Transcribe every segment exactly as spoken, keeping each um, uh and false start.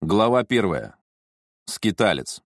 Глава первая. Скиталец.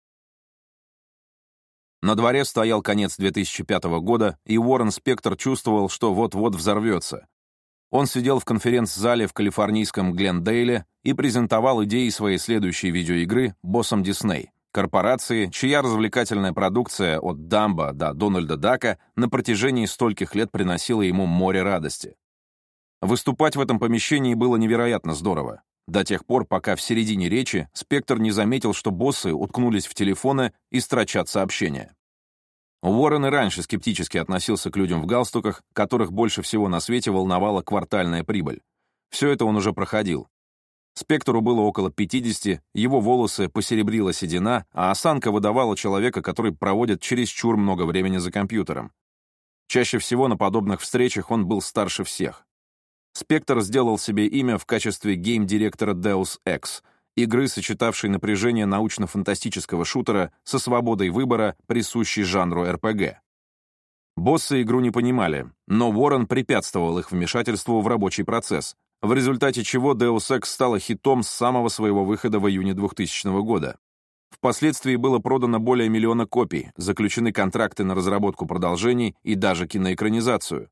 На дворе стоял конец две тысячи пятого года, и Уоррен Спектор чувствовал, что вот-вот взорвется. Он сидел в конференц-зале в калифорнийском Глендейле и презентовал идеи своей следующей видеоигры боссам Дисней, корпорации, чья развлекательная продукция от Дамбо до Дональда Дака на протяжении стольких лет приносила ему море радости. Выступать в этом помещении было невероятно здорово. До тех пор, пока в середине речи Спектор не заметил, что боссы уткнулись в телефоны и строчат сообщения. Уоррен и раньше скептически относился к людям в галстуках, которых больше всего на свете волновала квартальная прибыль. Все это он уже проходил. Спектору было около пятидесяти, его волосы посеребрила седина, а осанка выдавала человека, который проводит чересчур много времени за компьютером. Чаще всего на подобных встречах он был старше всех. Спектор сделал себе имя в качестве гейм-директора Deus Ex, игры, сочетавшей напряжение научно-фантастического шутера со свободой выбора, присущей жанру эр пи джи. Боссы игру не понимали, но Уоррен препятствовал их вмешательству в рабочий процесс, в результате чего Deus Ex стала хитом с самого своего выхода в июне двухтысячного года. Впоследствии было продано более миллиона копий, заключены контракты на разработку продолжений и даже киноэкранизацию.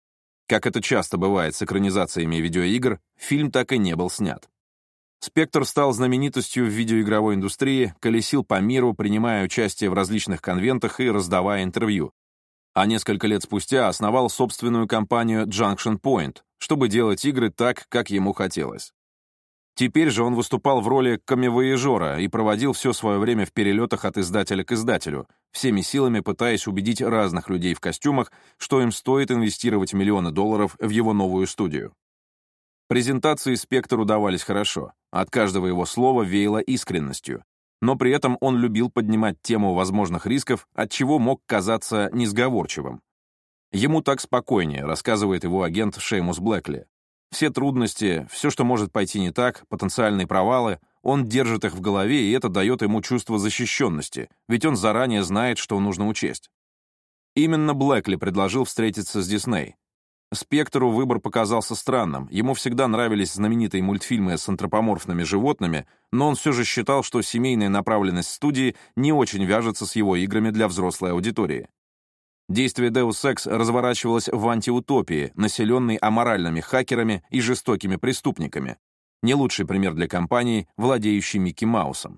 Как это часто бывает с экранизациями видеоигр, фильм так и не был снят. Спектор стал знаменитостью в видеоигровой индустрии, колесил по миру, принимая участие в различных конвентах и раздавая интервью. А несколько лет спустя основал собственную компанию Junction Point, чтобы делать игры так, как ему хотелось. Теперь же он выступал в роли коммивояжера и проводил все свое время в перелетах от издателя к издателю, всеми силами пытаясь убедить разных людей в костюмах, что им стоит инвестировать миллионы долларов в его новую студию. Презентации Спектору давались хорошо, от каждого его слова веяло искренностью, но при этом он любил поднимать тему возможных рисков, отчего мог казаться несговорчивым. Ему так спокойнее, рассказывает его агент Шеймус Блэкли. Все трудности, все, что может пойти не так, потенциальные провалы, он держит их в голове, и это дает ему чувство защищенности, ведь он заранее знает, что нужно учесть. Именно Блэкли предложил встретиться с Дисней. Спектору выбор показался странным, ему всегда нравились знаменитые мультфильмы с антропоморфными животными, но он все же считал, что семейная направленность студии не очень вяжется с его играми для взрослой аудитории. Действие Deus Ex разворачивалось в антиутопии, населенной аморальными хакерами и жестокими преступниками. Не лучший пример для компании, владеющей Микки Маусом.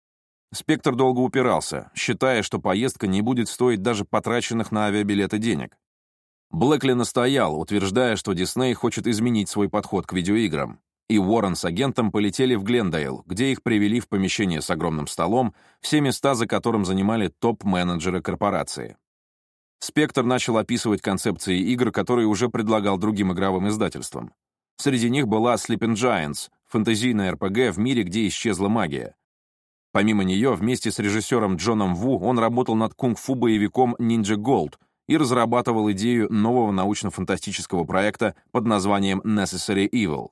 Спектор долго упирался, считая, что поездка не будет стоить даже потраченных на авиабилеты денег. Блэкли настоял, утверждая, что Дисней хочет изменить свой подход к видеоиграм. И Уоррен с агентом полетели в Глендейл, где их привели в помещение с огромным столом, все места за которым занимали топ-менеджеры корпорации. Спектор начал описывать концепции игр, которые уже предлагал другим игровым издательствам. Среди них была Sleeping Giants, фэнтезийная эр пи джи в мире, где исчезла магия. Помимо нее, вместе с режиссером Джоном Ву он работал над кунг-фу-боевиком Ninja Gold и разрабатывал идею нового научно-фантастического проекта под названием Necessary Evil.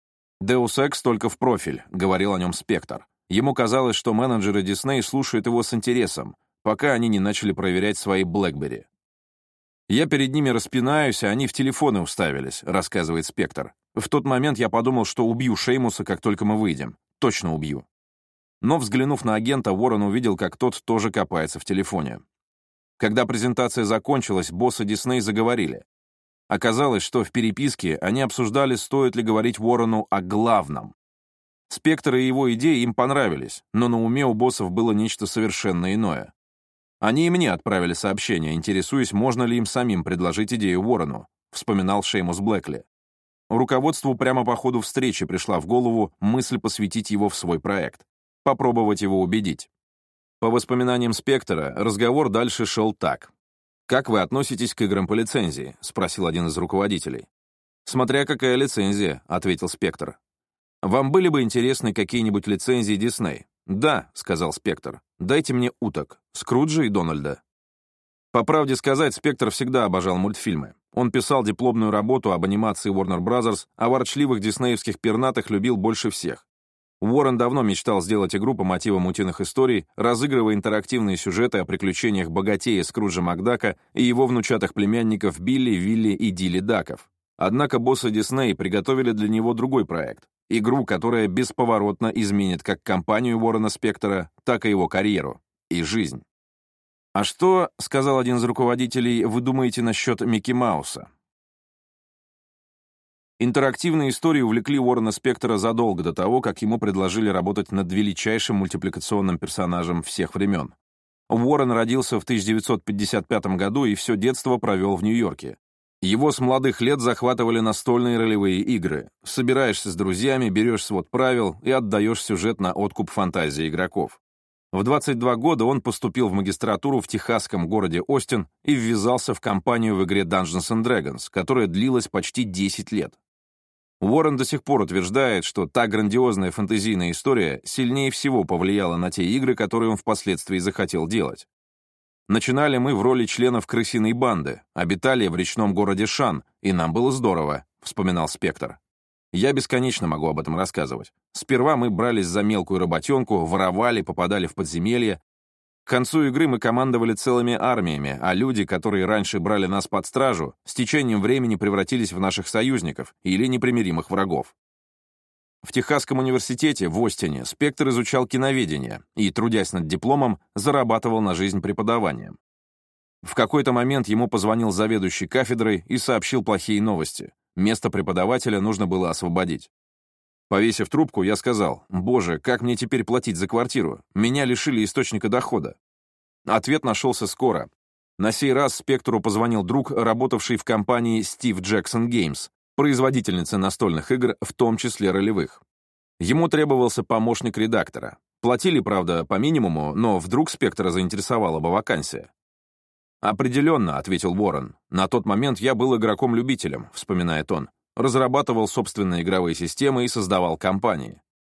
Deus Ex только в профиль, говорил о нем Спектор. Ему казалось, что менеджеры Disney слушают его с интересом, пока они не начали проверять свои BlackBerry. «Я перед ними распинаюсь, а они в телефоны уставились», — рассказывает Спектор. «В тот момент я подумал, что убью Шеймуса, как только мы выйдем. Точно убью». Но, взглянув на агента, Уоррен увидел, как тот тоже копается в телефоне. Когда презентация закончилась, боссы Дисней заговорили. Оказалось, что в переписке они обсуждали, стоит ли говорить Уоррену о главном. Спектор и его идеи им понравились, но на уме у боссов было нечто совершенно иное. Они и мне отправили сообщение, интересуясь, можно ли им самим предложить идею Уоррену, вспоминал Шеймус Блэкли. Руководству прямо по ходу встречи пришла в голову мысль посвятить его в свой проект, попробовать его убедить. По воспоминаниям Спектора, разговор дальше шел так. «Как вы относитесь к играм по лицензии?» — спросил один из руководителей. «Смотря какая лицензия», — ответил Спектор. «Вам были бы интересны какие-нибудь лицензии Дисней?» «Да», — сказал Спектор. «Дайте мне уток, Скруджа и Дональда». По правде сказать, Спектор всегда обожал мультфильмы. Он писал дипломную работу об анимации Warner Brothers, а ворчливых диснеевских пернатых любил больше всех. Уоррен давно мечтал сделать игру по мотивам утиных историй, разыгрывая интерактивные сюжеты о приключениях богатея Скруджа Макдака и его внучатых племянников Билли, Вилли и Дилли Даков. Однако боссы Дисней приготовили для него другой проект Игру, которая бесповоротно изменит как компанию Уоррена Спектора, так и его карьеру и жизнь. «А что, — сказал один из руководителей, — вы думаете насчет Микки Мауса?» Интерактивные истории увлекли Уоррена Спектора задолго до того, как ему предложили работать над величайшим мультипликационным персонажем всех времен. Уоррен родился в тысяча девятьсот пятьдесят пятом году и все детство провел в Нью-Йорке. Его с молодых лет захватывали настольные ролевые игры. Собираешься с друзьями, берешь свод правил и отдаешь сюжет на откуп фантазии игроков. В двадцать два года он поступил в магистратуру в техасском городе Остин и ввязался в кампанию в игре Dungeons энд Dragons, которая длилась почти десять лет. Уоррен до сих пор утверждает, что та грандиозная фэнтезийная история сильнее всего повлияла на те игры, которые он впоследствии захотел делать. «Начинали мы в роли членов крысиной банды, обитали в речном городе Шан, и нам было здорово», — вспоминал Спектор. «Я бесконечно могу об этом рассказывать. Сперва мы брались за мелкую работенку, воровали, попадали в подземелья. К концу игры мы командовали целыми армиями, а люди, которые раньше брали нас под стражу, с течением времени превратились в наших союзников или непримиримых врагов. В Техасском университете в Остине Спектор изучал киноведение и, трудясь над дипломом, зарабатывал на жизнь преподаванием. В какой-то момент ему позвонил заведующий кафедрой и сообщил плохие новости. Место преподавателя нужно было освободить. Повесив трубку, я сказал: «Боже, как мне теперь платить за квартиру? Меня лишили источника дохода». Ответ нашелся скоро. На сей раз Спектору позвонил друг, работавший в компании Steve Jackson Games, производительнице настольных игр, в том числе ролевых. Ему требовался помощник редактора. Платили, правда, по минимуму, но вдруг Спектора заинтересовала бы вакансия. «Определенно», — ответил Уоррен. «На тот момент я был игроком-любителем», — вспоминает он. Разрабатывал собственные игровые системы и создавал компании.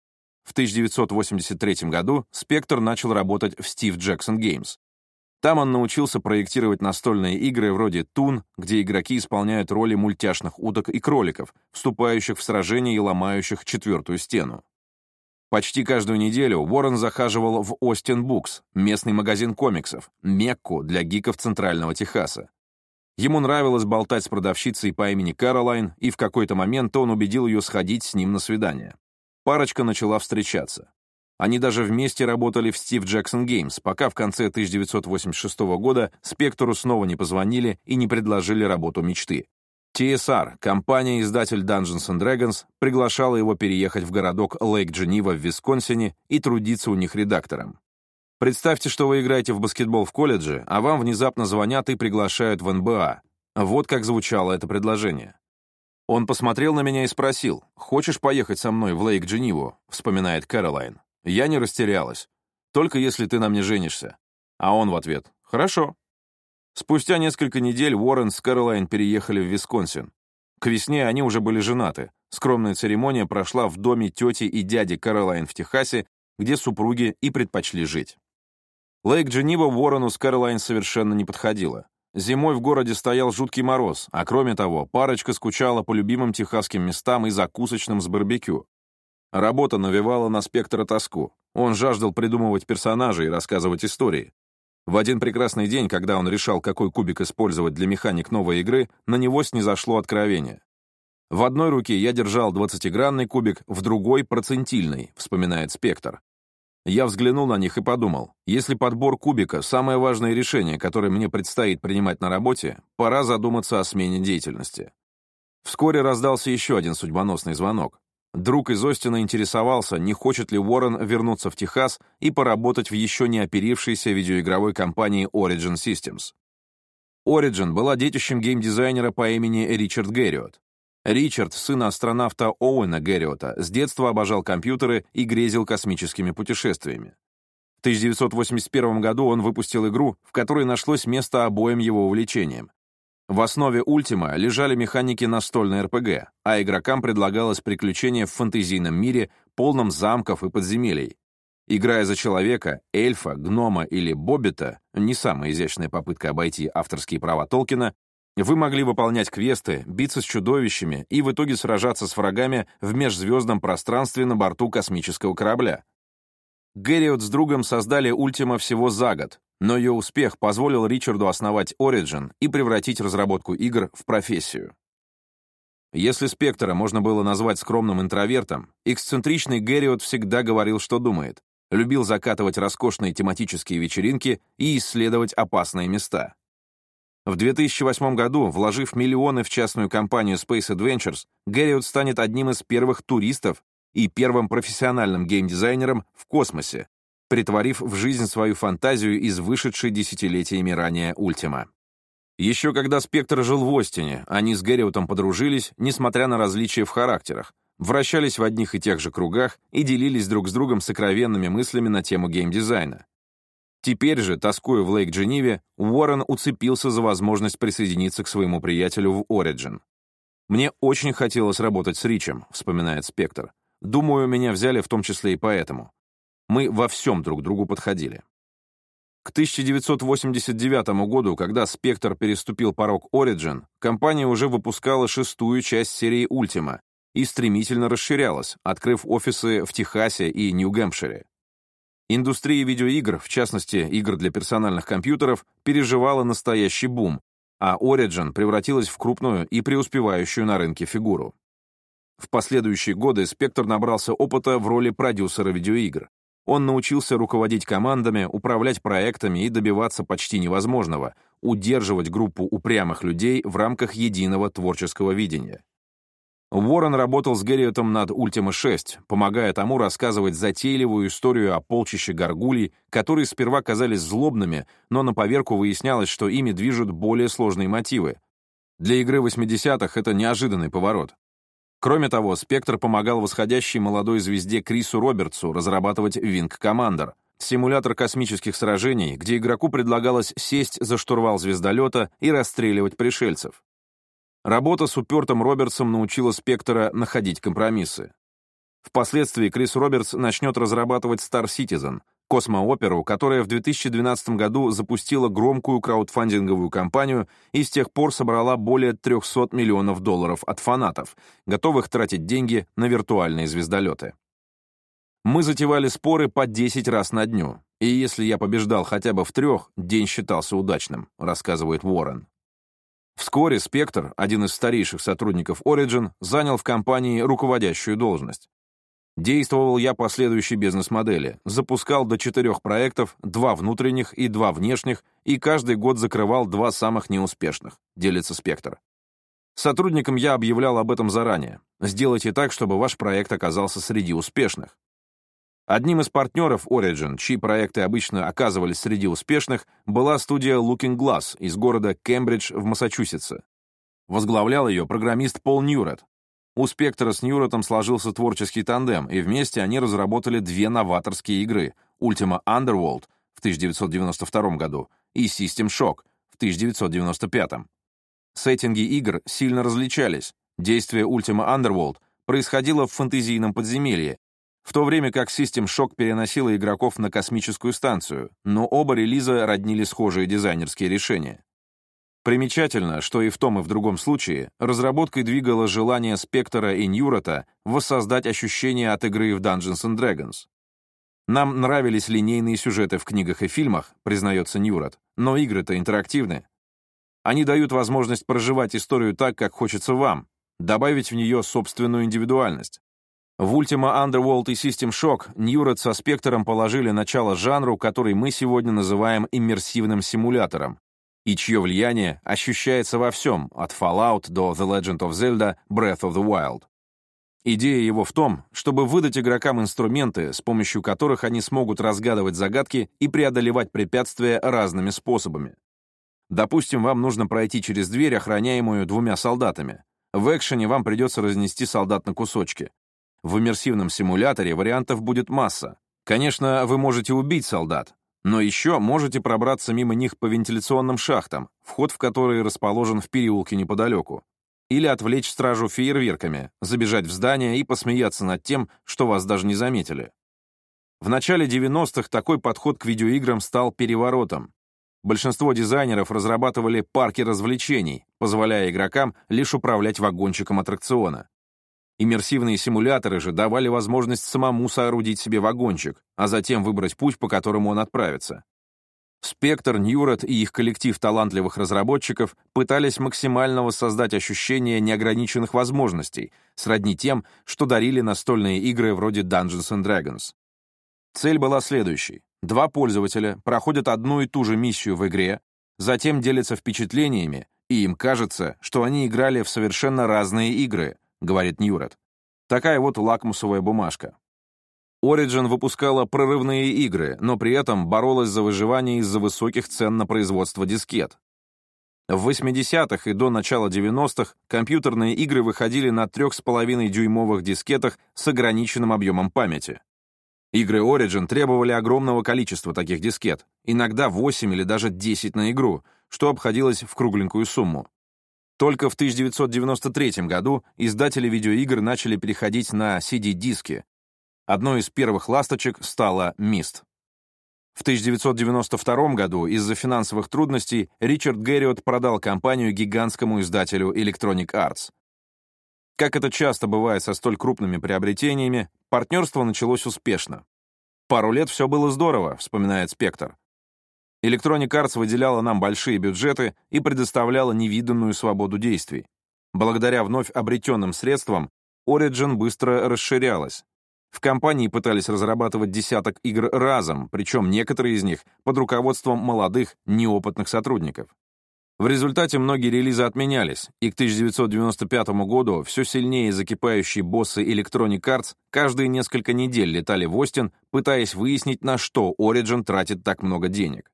В тысяча девятьсот восемьдесят третьем году Спектор начал работать в Steve Jackson Games. Там он научился проектировать настольные игры вроде Toon, где игроки исполняют роли мультяшных уток и кроликов, вступающих в сражения и ломающих четвертую стену. Почти каждую неделю Уоррен захаживал в Austin Books, местный магазин комиксов, Мекку для гиков Центрального Техаса. Ему нравилось болтать с продавщицей по имени Кэролайн, и в какой-то момент он убедил ее сходить с ним на свидание. Парочка начала встречаться. Они даже вместе работали в Steve Jackson Games, пока в конце тысяча девятьсот восемьдесят шестого года Спектору снова не позвонили и не предложили работу мечты. ти эс ар, компания-издатель Dungeons энд Dragons, приглашала его переехать в городок Лейк-Дженива в Висконсине и трудиться у них редактором. Представьте, что вы играете в баскетбол в колледже, а вам внезапно звонят и приглашают в эн бэ а. Вот как звучало это предложение. Он посмотрел на меня и спросил: «Хочешь поехать со мной в Лейк-Джениву?» — вспоминает Кэролайн. Я не растерялась. «Только если ты на мне женишься». А он в ответ: «Хорошо». Спустя несколько недель Уоррен с Кэролайн переехали в Висконсин. К весне они уже были женаты. Скромная церемония прошла в доме тети и дяди Кэролайн в Техасе, где супруги и предпочли жить. Лейк-Дженива Уоррену с Кэролайн совершенно не подходила. Зимой в городе стоял жуткий мороз, а кроме того, парочка скучала по любимым техасским местам и закусочным с барбекю. Работа навевала на Спектора тоску. Он жаждал придумывать персонажей и рассказывать истории. В один прекрасный день, когда он решал, какой кубик использовать для механик новой игры, на него снизошло откровение. «В одной руке я держал двадцатигранный кубик, в другой — процентильный», — вспоминает Спектор. Я взглянул на них и подумал: если подбор кубика — самое важное решение, которое мне предстоит принимать на работе, пора задуматься о смене деятельности. Вскоре раздался еще один судьбоносный звонок. Друг из Остина интересовался, не хочет ли Уоррен вернуться в Техас и поработать в еще не оперившейся видеоигровой компании Origin Systems. Origin была детищем геймдизайнера по имени Ричард Гэриот. Ричард, сын астронавта Оуэна Гэриота, с детства обожал компьютеры и грезил космическими путешествиями. В тысяча девятьсот восемьдесят первом году он выпустил игру, в которой нашлось место обоим его увлечениям. В основе Ultima лежали механики настольной эр пи джи, а игрокам предлагалось приключение в фэнтезийном мире, полном замков и подземелий. Играя за человека, эльфа, гнома или боббита, не самая изящная попытка обойти авторские права Толкина, вы могли выполнять квесты, биться с чудовищами и в итоге сражаться с врагами в межзвездном пространстве на борту космического корабля. Гэриот с другом создали Ultima всего за год, но ее успех позволил Ричарду основать Origin и превратить разработку игр в профессию. Если Спектора можно было назвать скромным интровертом, эксцентричный Гэриот всегда говорил, что думает, любил закатывать роскошные тематические вечеринки и исследовать опасные места. В две тысячи восьмом году, вложив миллионы в частную компанию Space Adventures, Гэриот станет одним из первых туристов и первым профессиональным геймдизайнером в космосе, претворив в жизнь свою фантазию из вышедшей десятилетиями ранее Ультима. Еще когда Спектр жил в Остине, они с Гэриотом подружились, несмотря на различия в характерах, вращались в одних и тех же кругах и делились друг с другом сокровенными мыслями на тему геймдизайна. Теперь же, тоскуя в Лейк-Джениве, Уоррен уцепился за возможность присоединиться к своему приятелю в Origin. «Мне очень хотелось работать с Ричем», — вспоминает Спектр. «Думаю, меня взяли в том числе и поэтому. Мы во всем друг другу подходили». К тысяча девятьсот восемьдесят девятому году, когда Спектр переступил порог Origin, компания уже выпускала шестую часть серии Ultima и стремительно расширялась, открыв офисы в Техасе и Нью-Гэмпшире. Индустрия видеоигр, в частности, игр для персональных компьютеров, переживала настоящий бум, а Origin превратилась в крупную и преуспевающую на рынке фигуру. В последующие годы Спектр набрался опыта в роли продюсера видеоигр. Он научился руководить командами, управлять проектами и добиваться почти невозможного — удерживать группу упрямых людей в рамках единого творческого видения. Уоррен работал с Гэриотом над Ultima шесть, помогая тому рассказывать затейливую историю о полчище горгулей, которые сперва казались злобными, но на поверку выяснялось, что ими движут более сложные мотивы. Для игры восьмидесятых это неожиданный поворот. Кроме того, Спектр помогал восходящей молодой звезде Крису Робертсу разрабатывать Wing Commander — симулятор космических сражений, где игроку предлагалось сесть за штурвал звездолета и расстреливать пришельцев. Работа с упертым Робертсом научила Спектра находить компромиссы. Впоследствии Крис Робертс начнет разрабатывать Star Citizen — космооперу, которая в две тысячи двенадцатом году запустила громкую краудфандинговую кампанию и с тех пор собрала более трехсот миллионов долларов от фанатов, готовых тратить деньги на виртуальные звездолеты. «Мы затевали споры по десять раз на дню, и если я побеждал хотя бы в трех, день считался удачным», — рассказывает Уоррен. Вскоре Спектр, один из старейших сотрудников Origin, занял в компании руководящую должность. Действовал я по следующей бизнес-модели. Запускал до четырех проектов, два внутренних и два внешних, и каждый год закрывал два самых неуспешных, делится Спектр. Сотрудникам я объявлял об этом заранее. Сделайте так, чтобы ваш проект оказался среди успешных. Одним из партнеров Origin, чьи проекты обычно оказывались среди успешных, была студия Looking Glass из города Кембридж в Массачусетсе. Возглавлял ее программист Пол Ньюрет. У Спектра с Ньюретом сложился творческий тандем, и вместе они разработали две новаторские игры — Ultima Underworld в тысяча девятьсот девяносто втором году и System Shock в тысяча девятьсот девяносто пятом. Сеттинги игр сильно различались. Действие Ultima Underworld происходило в фэнтезийном подземелье, в то время как System Shock переносила игроков на космическую станцию, но оба релиза роднили схожие дизайнерские решения. Примечательно, что и в том, и в другом случае разработкой двигало желание Спектора и Ньюрета воссоздать ощущение от игры в Dungeons and Dragons. «Нам нравились линейные сюжеты в книгах и фильмах», признается Ньюрет, но игры-то интерактивны. Они дают возможность проживать историю так, как хочется вам, добавить в нее собственную индивидуальность. В Ultima Underworld и System Shock Ньюрет со Спектором положили начало жанру, который мы сегодня называем иммерсивным симулятором, и чье влияние ощущается во всем, от Fallout до The Legend of Zelda Breath of the Wild. Идея его в том, чтобы выдать игрокам инструменты, с помощью которых они смогут разгадывать загадки и преодолевать препятствия разными способами. Допустим, вам нужно пройти через дверь, охраняемую двумя солдатами. В экшене вам придется разнести солдат на кусочки. В иммерсивном симуляторе вариантов будет масса. Конечно, вы можете убить солдат, но еще можете пробраться мимо них по вентиляционным шахтам, вход в которые расположен в переулке неподалеку. Или отвлечь стражу фейерверками, забежать в здание и посмеяться над тем, что вас даже не заметили. В начале девяностых такой подход к видеоиграм стал переворотом. Большинство дизайнеров разрабатывали парки развлечений, позволяя игрокам лишь управлять вагончиком аттракциона. Иммерсивные симуляторы же давали возможность самому соорудить себе вагончик, а затем выбрать путь, по которому он отправится. Спектр, Ньюрат и их коллектив талантливых разработчиков пытались максимально воссоздать ощущение неограниченных возможностей, сродни тем, что дарили настольные игры вроде Dungeons and Dragons. Цель была следующей. Два пользователя проходят одну и ту же миссию в игре, затем делятся впечатлениями, и им кажется, что они играли в совершенно разные игры, говорит Ньюрат. Такая вот лакмусовая бумажка. Origin выпускала прорывные игры, но при этом боролась за выживание из-за высоких цен на производство дискет. В восьмидесятых и до начала девяностых компьютерные игры выходили на три с половиной дюймовых дискетах с ограниченным объемом памяти. Игры Origin требовали огромного количества таких дискет, иногда восемь или даже десять на игру, что обходилось в кругленькую сумму. Только в тысяча девятьсот девяносто третьем году издатели видеоигр начали переходить на си ди-диски. Одной из первых ласточек стала Myst. В тысяча девятьсот девяносто втором году из-за финансовых трудностей Ричард Гэриот продал компанию гигантскому издателю Electronic Arts. Как это часто бывает со столь крупными приобретениями, партнерство началось успешно. «Пару лет все было здорово», — вспоминает Спектр. Electronic Arts выделяла нам большие бюджеты и предоставляла невиданную свободу действий. Благодаря вновь обретенным средствам Origin быстро расширялась. В компании пытались разрабатывать десяток игр разом, причем некоторые из них под руководством молодых, неопытных сотрудников. В результате многие релизы отменялись, и к тысяча девятьсот девяносто пятому году все сильнее закипающие боссы Electronic Arts каждые несколько недель летали в Остин, пытаясь выяснить, на что Origin тратит так много денег.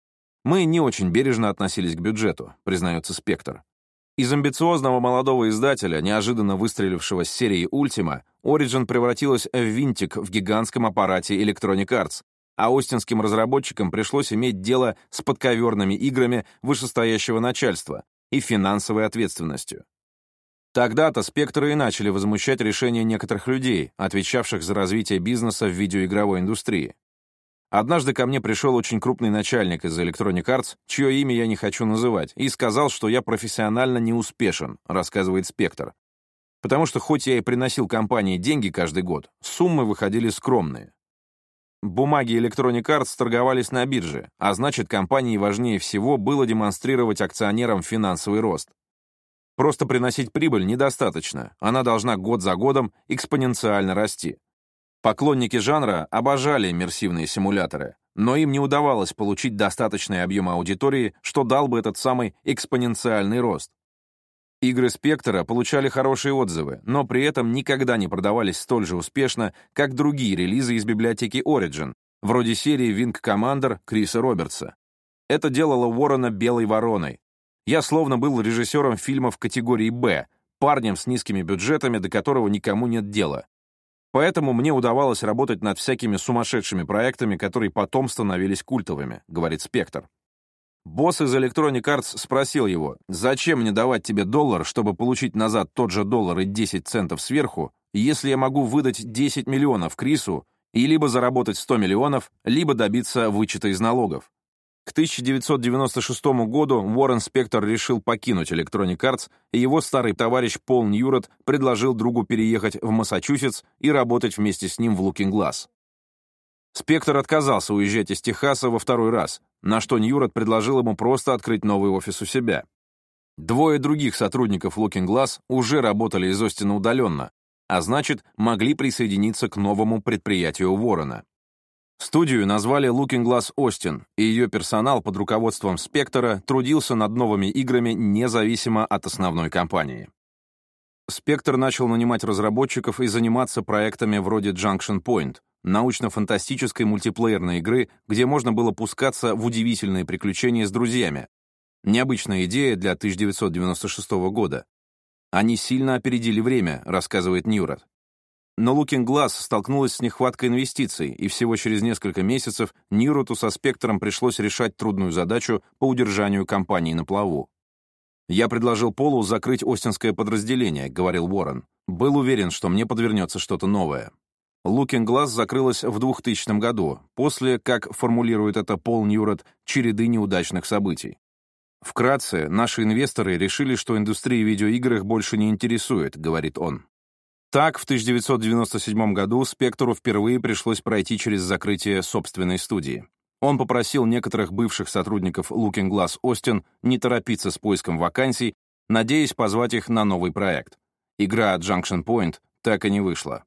«Мы не очень бережно относились к бюджету», признается Спектр. Из амбициозного молодого издателя, неожиданно выстрелившего с серии Ultima, Origin превратилась в винтик в гигантском аппарате Electronic Arts, а остинским разработчикам пришлось иметь дело с подковерными играми вышестоящего начальства и финансовой ответственностью. Тогда-то спектры и начали возмущать решения некоторых людей, отвечавших за развитие бизнеса в видеоигровой индустрии. Однажды ко мне пришел очень крупный начальник из Electronic Arts, чье имя я не хочу называть, и сказал, что я профессионально неуспешен, рассказывает Спектр. Потому что хоть я и приносил компании деньги каждый год, суммы выходили скромные. Бумаги Electronic Arts торговались на бирже, а значит, компании важнее всего было демонстрировать акционерам финансовый рост. Просто приносить прибыль недостаточно, она должна год за годом экспоненциально расти. Поклонники жанра обожали иммерсивные симуляторы, но им не удавалось получить достаточный объем аудитории, что дал бы этот самый экспоненциальный рост. Игры Спектра получали хорошие отзывы, но при этом никогда не продавались столь же успешно, как другие релизы из библиотеки Origin, вроде серии Wing Commander Криса Робертса. Это делало Уоррена белой вороной. Я словно был режиссером фильмов категории «Б», парнем с низкими бюджетами, до которого никому нет дела. Поэтому мне удавалось работать над всякими сумасшедшими проектами, которые потом становились культовыми, говорит Спектр. Босс из Electronic Arts спросил его, зачем мне давать тебе доллар, чтобы получить назад тот же доллар и десять центов сверху, если я могу выдать десять миллионов Крису и либо заработать сто миллионов, либо добиться вычета из налогов. К тысяча девятьсот девяносто шестому году Уоррен Спектр решил покинуть Electronic Arts, и его старый товарищ Пол Ньюрат предложил другу переехать в Массачусетс и работать вместе с ним в Looking Glass. Спектр отказался уезжать из Техаса во второй раз, на что Ньюрат предложил ему просто открыть новый офис у себя. Двое других сотрудников Looking Glass уже работали из Остина удаленно, а значит, могли присоединиться к новому предприятию Уоррена. Студию назвали Looking Glass Austin, и ее персонал под руководством Спектора трудился над новыми играми независимо от основной компании. Спектр начал нанимать разработчиков и заниматься проектами вроде Junction Point, научно-фантастической мультиплеерной игры, где можно было пускаться в удивительные приключения с друзьями. Необычная идея для тысяча девятьсот девяносто шестого года. Они сильно опередили время, рассказывает Ньюрат. Но Looking Glass столкнулась с нехваткой инвестиций, и всего через несколько месяцев Ньюрату со Спектром пришлось решать трудную задачу по удержанию компании на плаву. «Я предложил Полу закрыть остинское подразделение», — говорил Уоррен. «Был уверен, что мне подвернется что-то новое». Looking Glass закрылась в двухтысячном году, после, как формулирует это Пол Ньюрат, череды неудачных событий. «Вкратце, наши инвесторы решили, что индустрия видеоигр их больше не интересует», — говорит он. Так, в тысяча девятьсот девяносто седьмом году Спектру впервые пришлось пройти через закрытие собственной студии. Он попросил некоторых бывших сотрудников Looking Glass Austin не торопиться с поиском вакансий, надеясь позвать их на новый проект. Игра Junction Point так и не вышла.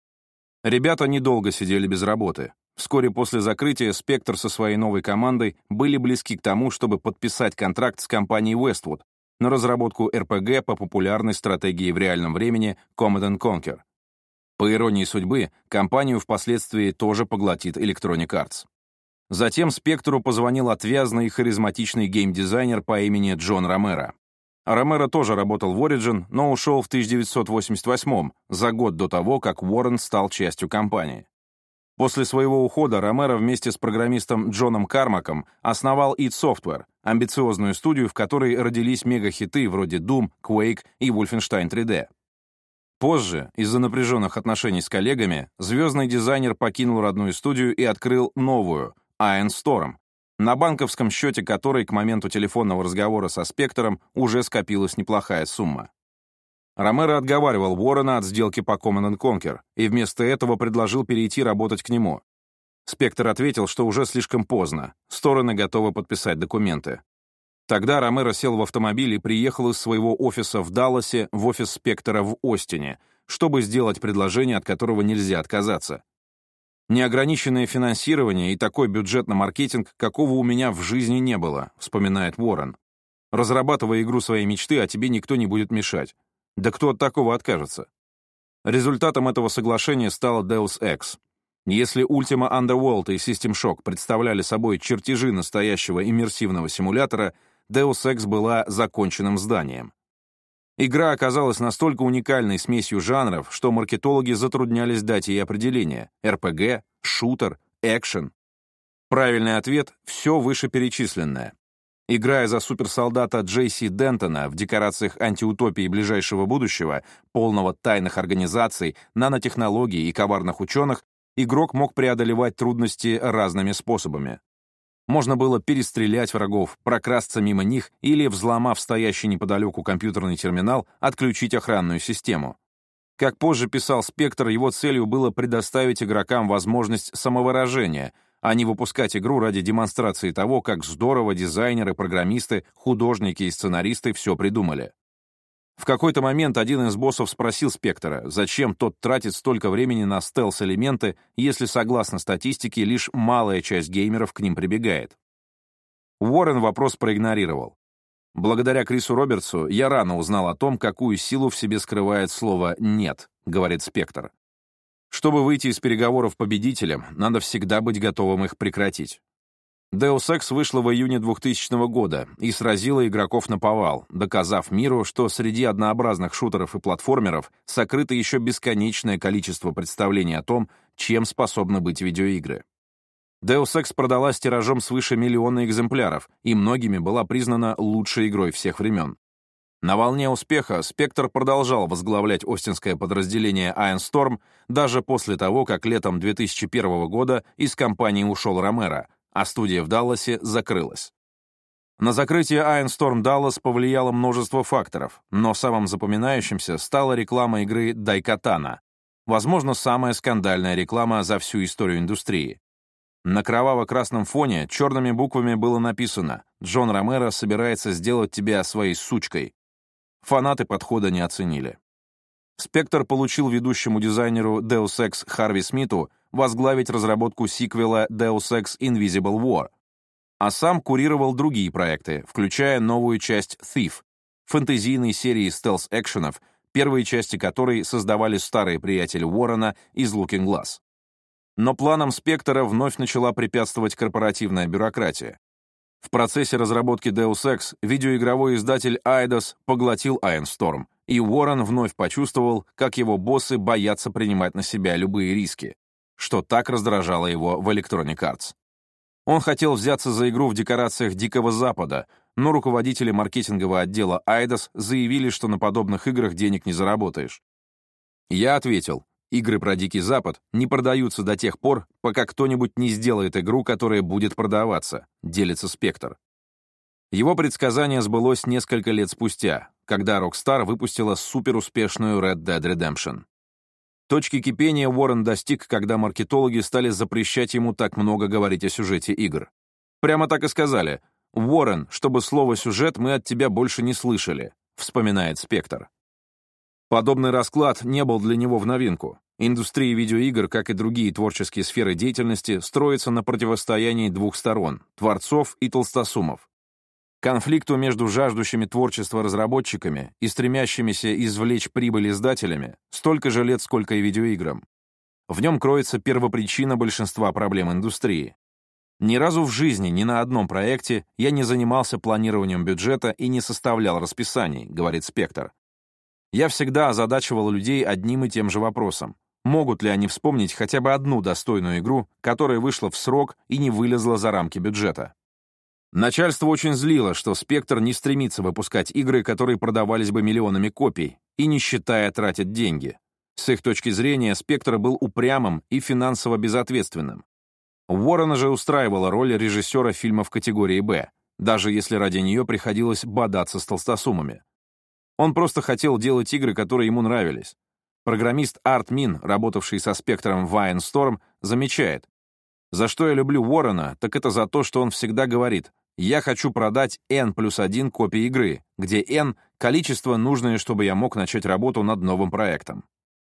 Ребята недолго сидели без работы. Вскоре после закрытия Spectre со своей новой командой были близки к тому, чтобы подписать контракт с компанией Westwood на разработку эр пи джи по популярной стратегии в реальном времени Command энд Conquer. По иронии судьбы, компанию впоследствии тоже поглотит Electronic Arts. Затем Спектру позвонил отвязный и харизматичный геймдизайнер по имени Джон Ромеро. Ромеро тоже работал в Origin, но ушел в тысяча девятьсот восемьдесят восьмом, за год до того, как Уоррен стал частью компании. После своего ухода Ромеро вместе с программистом Джоном Кармаком основал id Software, амбициозную студию, в которой родились мегахиты вроде Doom, Quake и Wolfenstein три дэ. Позже, из-за напряженных отношений с коллегами, звездный дизайнер покинул родную студию и открыл новую, Iron Storm, на банковском счете которой к моменту телефонного разговора со Спектром уже скопилась неплохая сумма. Ромеро отговаривал Уоррена от сделки по Command энд Conquer и вместо этого предложил перейти работать к нему. Спектр ответил, что уже слишком поздно, стороны готовы подписать документы. Тогда Ромеро сел в автомобиль и приехал из своего офиса в Далласе в офис Спектра в Остине, чтобы сделать предложение, от которого нельзя отказаться. «Неограниченное финансирование и такой бюджет на маркетинг, какого у меня в жизни не было», — вспоминает Уоррен. «Разрабатывая игру своей мечты, а тебе никто не будет мешать. Да кто от такого откажется?» Результатом этого соглашения стала Deus Ex. Если Ultima Underworld и System Shock представляли собой чертежи настоящего иммерсивного симулятора, Deus Ex была законченным зданием. Игра оказалась настолько уникальной смесью жанров, что маркетологи затруднялись дать ей определение — эр пи джи, шутер, экшен. Правильный ответ — все вышеперечисленное. Играя за суперсолдата Джей Си Дентона в декорациях антиутопии ближайшего будущего, полного тайных организаций, нанотехнологий и коварных ученых, игрок мог преодолевать трудности разными способами. Можно было перестрелять врагов, прокрасться мимо них или, взломав стоящий неподалеку компьютерный терминал, отключить охранную систему. Как позже писал Спектр, его целью было предоставить игрокам возможность самовыражения, а не выпускать игру ради демонстрации того, как здорово дизайнеры, программисты, художники и сценаристы все придумали. В какой-то момент один из боссов спросил Спектра, зачем тот тратит столько времени на стелс-элементы, если, согласно статистике, лишь малая часть геймеров к ним прибегает. Уоррен вопрос проигнорировал. «Благодаря Крису Робертсу я рано узнал о том, какую силу в себе скрывает слово «нет», — говорит Спектр. Чтобы выйти из переговоров победителем, надо всегда быть готовым их прекратить. Deus Ex вышла в июне двухтысячного года и сразила игроков наповал, доказав миру, что среди однообразных шутеров и платформеров сокрыто еще бесконечное количество представлений о том, чем способны быть видеоигры. Deus Ex продалась тиражом свыше миллиона экземпляров и многими была признана лучшей игрой всех времен. На волне успеха Спектр продолжал возглавлять остинское подразделение Iron Storm даже после того, как летом две тысячи первого года из компании ушел Ромеро, а студия в Далласе закрылась. На закрытие Iron Storm Dallas повлияло множество факторов, но самым запоминающимся стала реклама игры Дайкатана, возможно, самая скандальная реклама за всю историю индустрии. На кроваво-красном фоне черными буквами было написано «Джон Ромеро собирается сделать тебя своей сучкой». Фанаты подхода не оценили. Спектр получил ведущему дизайнеру Deus Ex Харви Смиту возглавить разработку сиквела Deus Ex Invisible War, а сам курировал другие проекты, включая новую часть Thief, фэнтезийной серии стелс-экшенов, первые части которой создавали старые приятели Уоррена из Looking Glass. Но планам Спектра вновь начала препятствовать корпоративная бюрократия. В процессе разработки Deus Ex видеоигровой издатель Eidos поглотил Iron Storm, и Уоррен вновь почувствовал, как его боссы боятся принимать на себя любые риски, что так раздражало его в Electronic Arts. Он хотел взяться за игру в декорациях Дикого Запада, но руководители маркетингового отдела Eidos заявили, что на подобных играх денег не заработаешь. Я ответил, игры про Дикий Запад не продаются до тех пор, пока кто-нибудь не сделает игру, которая будет продаваться, делится Спектр. Его предсказание сбылось несколько лет спустя, когда Rockstar выпустила суперуспешную Red Dead Redemption. Точки кипения Уоррен достиг, когда маркетологи стали запрещать ему так много говорить о сюжете игр. Прямо так и сказали: «Уоррен, чтобы слово «сюжет» мы от тебя больше не слышали», — вспоминает Спектр. Подобный расклад не был для него в новинку. Индустрия видеоигр, как и другие творческие сферы деятельности, строится на противостоянии двух сторон — творцов и толстосумов. Конфликту между жаждущими творчества разработчиками и стремящимися извлечь прибыль издателями столько же лет, сколько и видеоиграм. В нем кроется первопричина большинства проблем индустрии. Ни разу в жизни, ни на одном проекте я не занимался планированием бюджета и не составлял расписаний, говорит Спектр. Я всегда озадачивал людей одним и тем же вопросом: могут ли они вспомнить хотя бы одну достойную игру, которая вышла в срок и не вылезла за рамки бюджета? Начальство очень злило, что Спектр не стремится выпускать игры, которые продавались бы миллионами копий, и, не считая, тратит деньги. С их точки зрения, Спектр был упрямым и финансово безответственным. Уоррена же устраивала роль режиссера фильмов категории «Б», даже если ради нее приходилось бодаться с толстосумами. Он просто хотел делать игры, которые ему нравились. Программист Арт Мин, работавший со Спектром в Iron Storm, замечает: «За что я люблю Уоррена, так это за то, что он всегда говорит: я хочу продать N плюс один копий игры, где N — количество, нужное, чтобы я мог начать работу над новым проектом».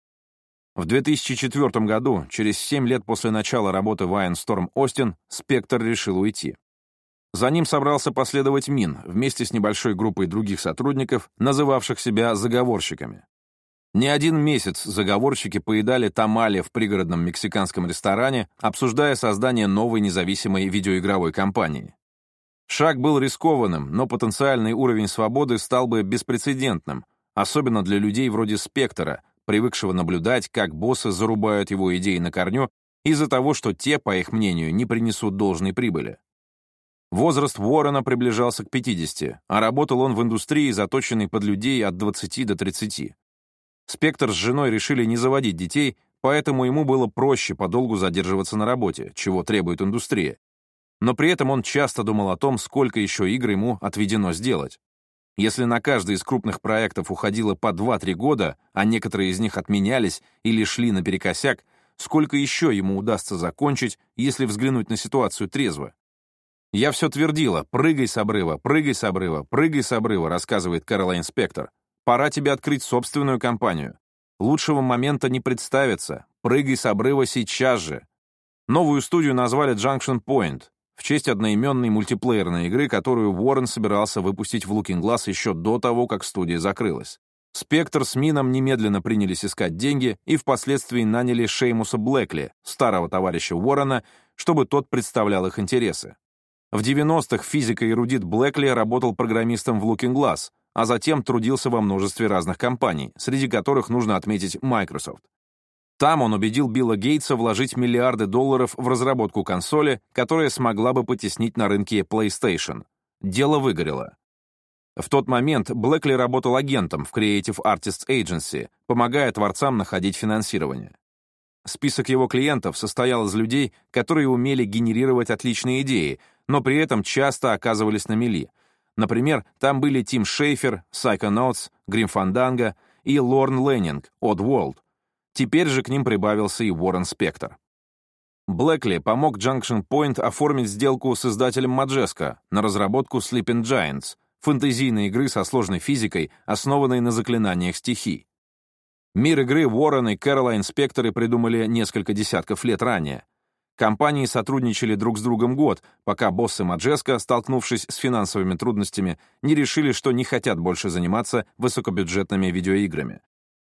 В две тысячи четвёртом году, через семь лет после начала работы в Iron Storm Austin, Спектр решил уйти. За ним собрался последовать Мин вместе с небольшой группой других сотрудников, называвших себя заговорщиками. Не один месяц заговорщики поедали тамали в пригородном мексиканском ресторане, обсуждая создание новой независимой видеоигровой компании. Шаг был рискованным, но потенциальный уровень свободы стал бы беспрецедентным, особенно для людей вроде Спектра, привыкшего наблюдать, как боссы зарубают его идеи на корню из-за того, что те, по их мнению, не принесут должной прибыли. Возраст Уоррена приближался к пятидесяти, а работал он в индустрии, заточенной под людей от двадцати до тридцати. Спектр с женой решили не заводить детей, поэтому ему было проще подолгу задерживаться на работе, чего требует индустрия. Но при этом он часто думал о том, сколько еще игр ему отведено сделать. Если на каждый из крупных проектов уходило по два-три года, а некоторые из них отменялись или шли наперекосяк, сколько еще ему удастся закончить, если взглянуть на ситуацию трезво? «Я все твердила: прыгай с обрыва, прыгай с обрыва, прыгай с обрыва», рассказывает Кэролайн Спектр. «Пора тебе открыть собственную компанию. Лучшего момента не представится. Прыгай с обрыва сейчас же». Новую студию назвали Junction Point в честь одноименной мультиплеерной игры, которую Уоррен собирался выпустить в Looking Glass еще до того, как студия закрылась. Спектр с Мином немедленно принялись искать деньги и впоследствии наняли Шеймуса Блэкли, старого товарища Уоррена, чтобы тот представлял их интересы. В девяностых физик-эрудит Блэкли работал программистом в Looking Glass, а затем трудился во множестве разных компаний, среди которых нужно отметить Microsoft. Там он убедил Билла Гейтса вложить миллиарды долларов в разработку консоли, которая смогла бы потеснить на рынке PlayStation. Дело выгорело. В тот момент Блэкли работал агентом в Creative Artists Agency, помогая творцам находить финансирование. Список его клиентов состоял из людей, которые умели генерировать отличные идеи, но при этом часто оказывались на мели. Например, там были Тим Шейфер, Psychonauts, Grim Fandango и Лорн Леннинг, Oddworld. Теперь же к ним прибавился и Уоррен Спектр. Блэкли помог Junction Point оформить сделку с издателем Majesco на разработку Sleeping Giants, фэнтезийной игры со сложной физикой, основанной на заклинаниях стихий. Мир игры Уоррен и Кэролайн Спекторы придумали несколько десятков лет ранее. Компании сотрудничали друг с другом год, пока боссы Majesco, столкнувшись с финансовыми трудностями, не решили, что не хотят больше заниматься высокобюджетными видеоиграми.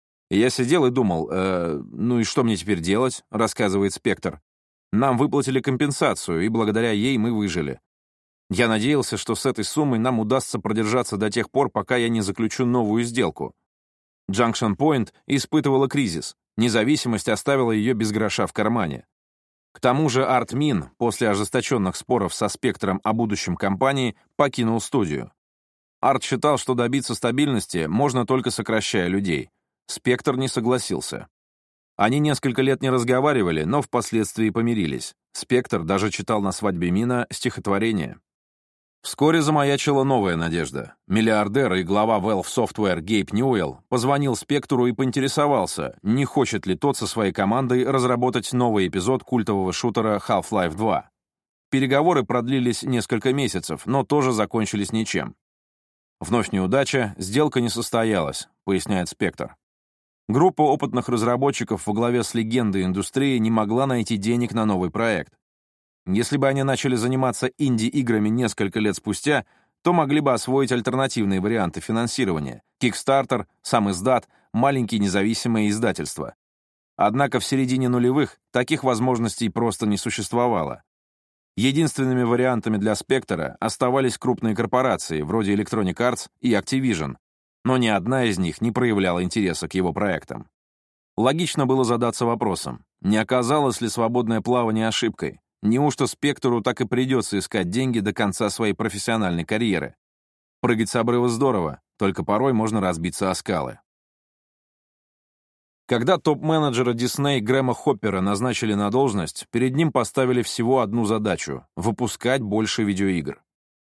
Я сидел и думал, э, ну и что мне теперь делать, рассказывает Спектр. Нам выплатили компенсацию, и благодаря ей мы выжили. Я надеялся, что с этой суммой нам удастся продержаться до тех пор, пока я не заключу новую сделку. Junction Point испытывала кризис, независимость оставила ее без гроша в кармане. К тому же Арт Мин после ожесточенных споров со Спектром о будущем компании покинул студию. Арт считал, что добиться стабильности можно только сокращая людей. Спектр не согласился. Они несколько лет не разговаривали, но впоследствии помирились. Спектр даже читал на свадьбе Мина стихотворение. Вскоре замаячила новая надежда. Миллиардер и глава Valve Software Гейб Ньюэлл позвонил Спектру и поинтересовался, не хочет ли тот со своей командой разработать новый эпизод культового шутера Half-Life два. Переговоры продлились несколько месяцев, но тоже закончились ничем. Вновь неудача, сделка не состоялась, поясняет Спектр. Группа опытных разработчиков во главе с легендой индустрии не могла найти денег на новый проект. Если бы они начали заниматься инди-играми несколько лет спустя, то могли бы освоить альтернативные варианты финансирования — Kickstarter, сам издат, маленькие независимые издательства. Однако в середине нулевых таких возможностей просто не существовало. Единственными вариантами для Спектра оставались крупные корпорации, вроде Electronic Arts и Activision, но ни одна из них не проявляла интереса к его проектам. Логично было задаться вопросом, не оказалось ли свободное плавание ошибкой? Неужто Спектру так и придется искать деньги до конца своей профессиональной карьеры? Прыгать с обрыва здорово, только порой можно разбиться о скалы. Когда топ-менеджера Disney Грэма Хоппера назначили на должность, перед ним поставили всего одну задачу — выпускать больше видеоигр.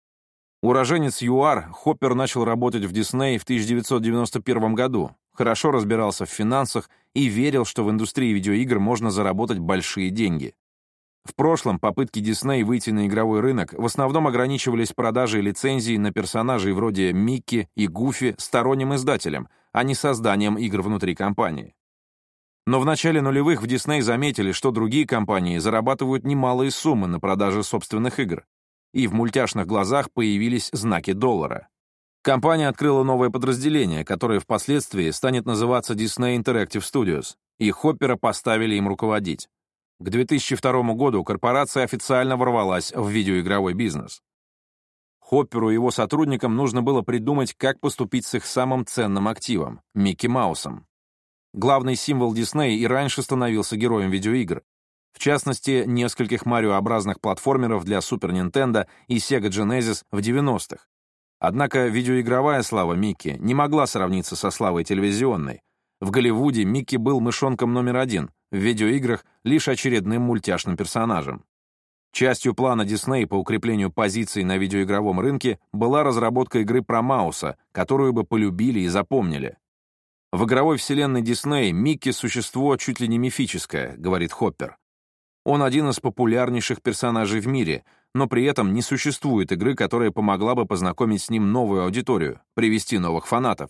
Уроженец ЮАР, Хоппер начал работать в Disney в тысяча девятьсот девяносто первом году, хорошо разбирался в финансах и верил, что в индустрии видеоигр можно заработать большие деньги. В прошлом попытки Disney выйти на игровой рынок в основном ограничивались продажей лицензий на персонажей вроде Микки и Гуфи сторонним издателям, а не созданием игр внутри компании. Но в начале нулевых в Disney заметили, что другие компании зарабатывают немалые суммы на продаже собственных игр, и в мультяшных глазах появились знаки доллара. Компания открыла новое подразделение, которое впоследствии станет называться Disney Interactive Studios, и Хоппера поставили им руководить. К две тысячи второму году корпорация официально ворвалась в видеоигровой бизнес. Хопперу и его сотрудникам нужно было придумать, как поступить с их самым ценным активом — Микки Маусом. Главный символ Дисней и раньше становился героем видеоигр. В частности, нескольких Марио-образных платформеров для Super Nintendo и Sega Genesis в девяностых. Однако видеоигровая слава Микки не могла сравниться со славой телевизионной. В Голливуде Микки был мышонком номер один, в видеоиграх — лишь очередным мультяшным персонажем. Частью плана Disney по укреплению позиций на видеоигровом рынке была разработка игры про Мауса, которую бы полюбили и запомнили. В игровой вселенной Disney Микки — существо чуть ли не мифическое, говорит Хоппер. Он один из популярнейших персонажей в мире, но при этом не существует игры, которая помогла бы познакомить с ним новую аудиторию, привести новых фанатов.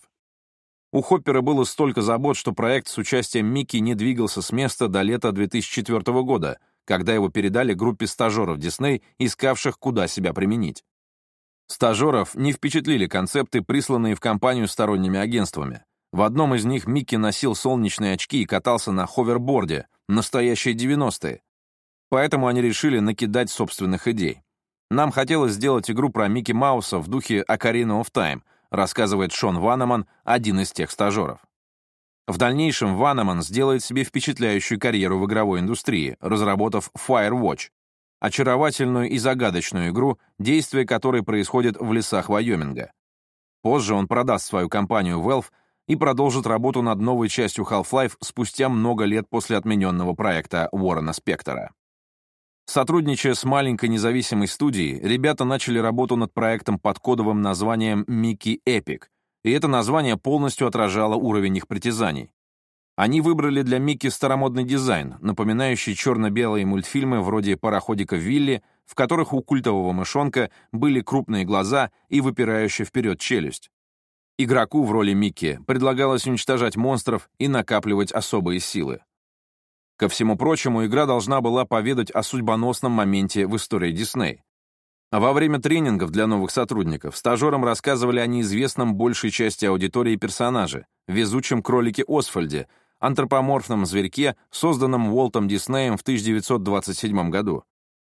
У Хоппера было столько забот, что проект с участием Микки не двигался с места до лета две тысячи четвёртого года, когда его передали группе стажеров Disney, искавших, куда себя применить. Стажеров не впечатлили концепты, присланные в компанию сторонними агентствами. В одном из них Микки носил солнечные очки и катался на ховерборде, настоящие девяностые. Поэтому они решили накидать собственных идей. «Нам хотелось сделать игру про Микки Мауса в духе Ocarina of Time», рассказывает Шон Ваннеман, один из тех стажеров. В дальнейшем Ваннеман сделает себе впечатляющую карьеру в игровой индустрии, разработав Firewatch, очаровательную и загадочную игру, действие которой происходит в лесах Вайоминга. Позже он продаст свою компанию Valve и продолжит работу над новой частью Half-Life спустя много лет после отмененного проекта Уоррена Спектора. Сотрудничая с маленькой независимой студией, ребята начали работу над проектом под кодовым названием Mickey Epic, и это название полностью отражало уровень их притязаний. Они выбрали для Микки старомодный дизайн, напоминающий черно-белые мультфильмы вроде «Пароходика Вилли», в которых у культового мышонка были крупные глаза и выпирающая вперед челюсть. Игроку в роли Микки предлагалось уничтожать монстров и накапливать особые силы. Ко всему прочему, игра должна была поведать о судьбоносном моменте в истории Disney. Во время тренингов для новых сотрудников стажерам рассказывали о неизвестном большей части аудитории персонаже, везучем кролике Освальде, антропоморфном зверьке, созданном Уолтом Диснеем в тысяча девятьсот двадцать седьмом году.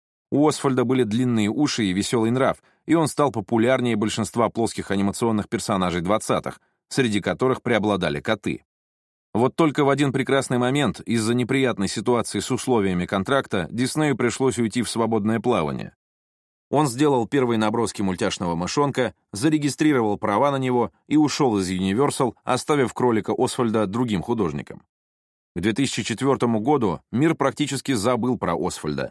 У Освальда были длинные уши и веселый нрав, и он стал популярнее большинства плоских анимационных персонажей двадцатых, среди которых преобладали коты. Вот только в один прекрасный момент из-за неприятной ситуации с условиями контракта Диснею пришлось уйти в свободное плавание. Он сделал первые наброски мультяшного мышонка, зарегистрировал права на него и ушел из Universal, оставив кролика Освальда другим художникам. К две тысячи четвёртому году мир практически забыл про Освальда,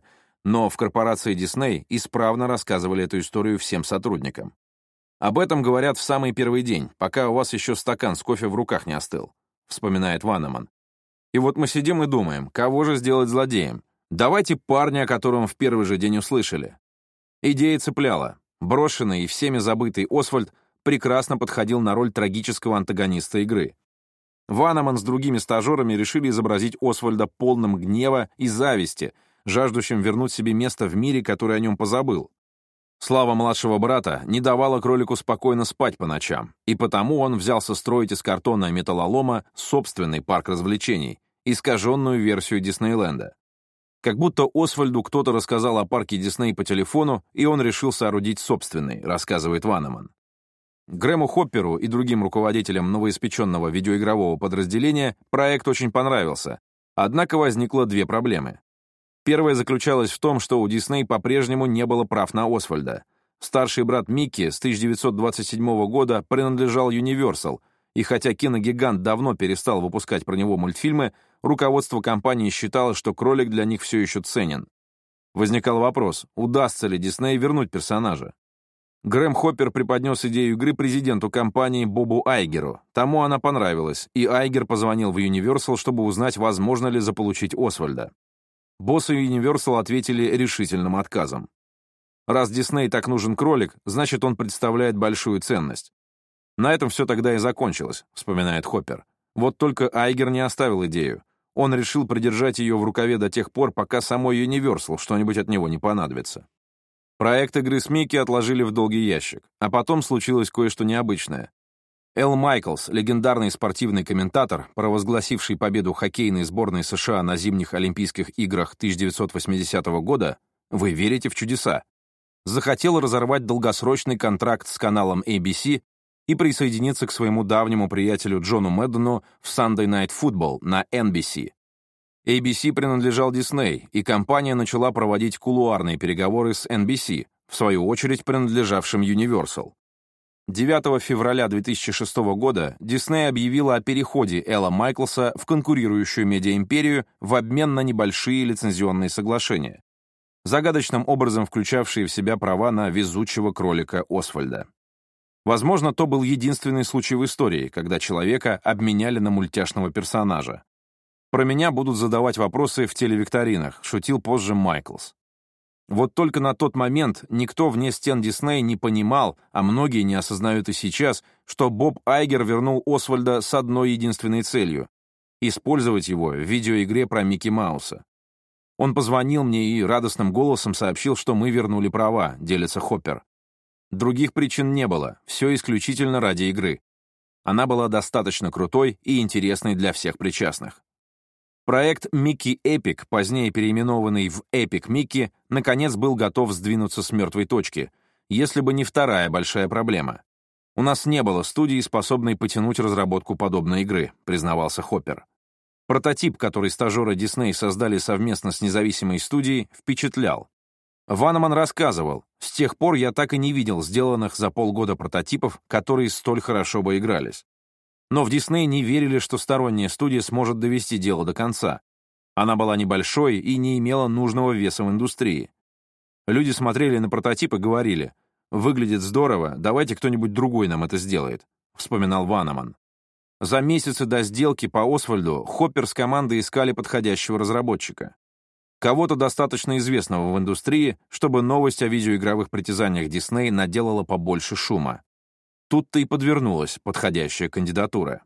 Но в корпорации Disney исправно рассказывали эту историю всем сотрудникам. «Об этом говорят в самый первый день, пока у вас еще стакан с кофе в руках не остыл», — вспоминает Ванеман. «И вот мы сидим и думаем, кого же сделать злодеем? Давайте парня, о котором в первый же день услышали». Идея цепляла. Брошенный и всеми забытый Освальд прекрасно подходил на роль трагического антагониста игры. Ванеман с другими стажерами решили изобразить Освальда полным гнева и зависти, жаждущим вернуть себе место в мире, который о нем позабыл. Слава младшего брата не давала кролику спокойно спать по ночам, и потому он взялся строить из картона и металлолома собственный парк развлечений, искаженную версию Диснейленда. Как будто Освальду кто-то рассказал о парке Дисней по телефону, и он решил соорудить собственный, рассказывает Ванеман. Грэму Хопперу и другим руководителям новоиспеченного видеоигрового подразделения проект очень понравился, однако возникло две проблемы. Первая заключалась в том, что у Дисней по-прежнему не было прав на Освальда. Старший брат Микки с тысяча девятьсот двадцать седьмого года принадлежал Universal, и хотя киногигант давно перестал выпускать про него мультфильмы, руководство компании считало, что кролик для них все еще ценен. Возникал вопрос, удастся ли Дисней вернуть персонажа. Грэм Хоппер преподнес идею игры президенту компании Бобу Айгеру. Тому она понравилась, и Айгер позвонил в Universal, чтобы узнать, возможно ли заполучить Освальда. Боссы Universal ответили решительным отказом. Раз Дисней так нужен кролик, значит, он представляет большую ценность. На этом все тогда и закончилось, вспоминает Хоппер. Вот только Айгер не оставил идею. Он решил придержать ее в рукаве до тех пор, пока самой Universal что-нибудь от него не понадобится. Проект игры с Микки отложили в долгий ящик, а потом случилось кое-что необычное. Эл Майклс, легендарный спортивный комментатор, провозгласивший победу хоккейной сборной США на зимних Олимпийских играх тысяча девятьсот восьмидесятого года, вы верите в чудеса, захотел разорвать долгосрочный контракт с каналом эй би си и присоединиться к своему давнему приятелю Джону Мэддену в Sunday Night Football на эн би си. эй би си принадлежал Disney, и компания начала проводить кулуарные переговоры с эн би си, в свою очередь принадлежавшим Universal. девятого февраля две тысячи шестого года Disney объявила о переходе Элла Майклса в конкурирующую медиаимперию в обмен на небольшие лицензионные соглашения, загадочным образом включавшие в себя права на везучего кролика Освальда. Возможно, то был единственный случай в истории, когда человека обменяли на мультяшного персонажа. «Про меня будут задавать вопросы в телевикторинах», — шутил позже Майклс. Вот только на тот момент никто вне стен Дисней не понимал, а многие не осознают и сейчас, что Боб Айгер вернул Освальда с одной единственной целью — использовать его в видеоигре про Микки Мауса. Он позвонил мне и радостным голосом сообщил, что мы вернули права, делится Хоппер. Других причин не было, все исключительно ради игры. Она была достаточно крутой и интересной для всех причастных. Проект Mickey Epic, позднее переименованный в Epic Mickey, наконец был готов сдвинуться с мертвой точки, если бы не вторая большая проблема. «У нас не было студии, способной потянуть разработку подобной игры», признавался Хоппер. Прототип, который стажеры Disney создали совместно с независимой студией, впечатлял. Ванеман рассказывал, с тех пор я так и не видел сделанных за полгода прототипов, которые столь хорошо бы игрались. Но в Disney не верили, что сторонняя студия сможет довести дело до конца. Она была небольшой и не имела нужного веса в индустрии. Люди смотрели на прототип и говорили, «Выглядит здорово, давайте кто-нибудь другой нам это сделает», — вспоминал Ванеман. За месяцы до сделки по Освальду Хоппер с командой искали подходящего разработчика. Кого-то достаточно известного в индустрии, чтобы новость о видеоигровых притязаниях Disney наделала побольше шума. Тут-то и подвернулась подходящая кандидатура.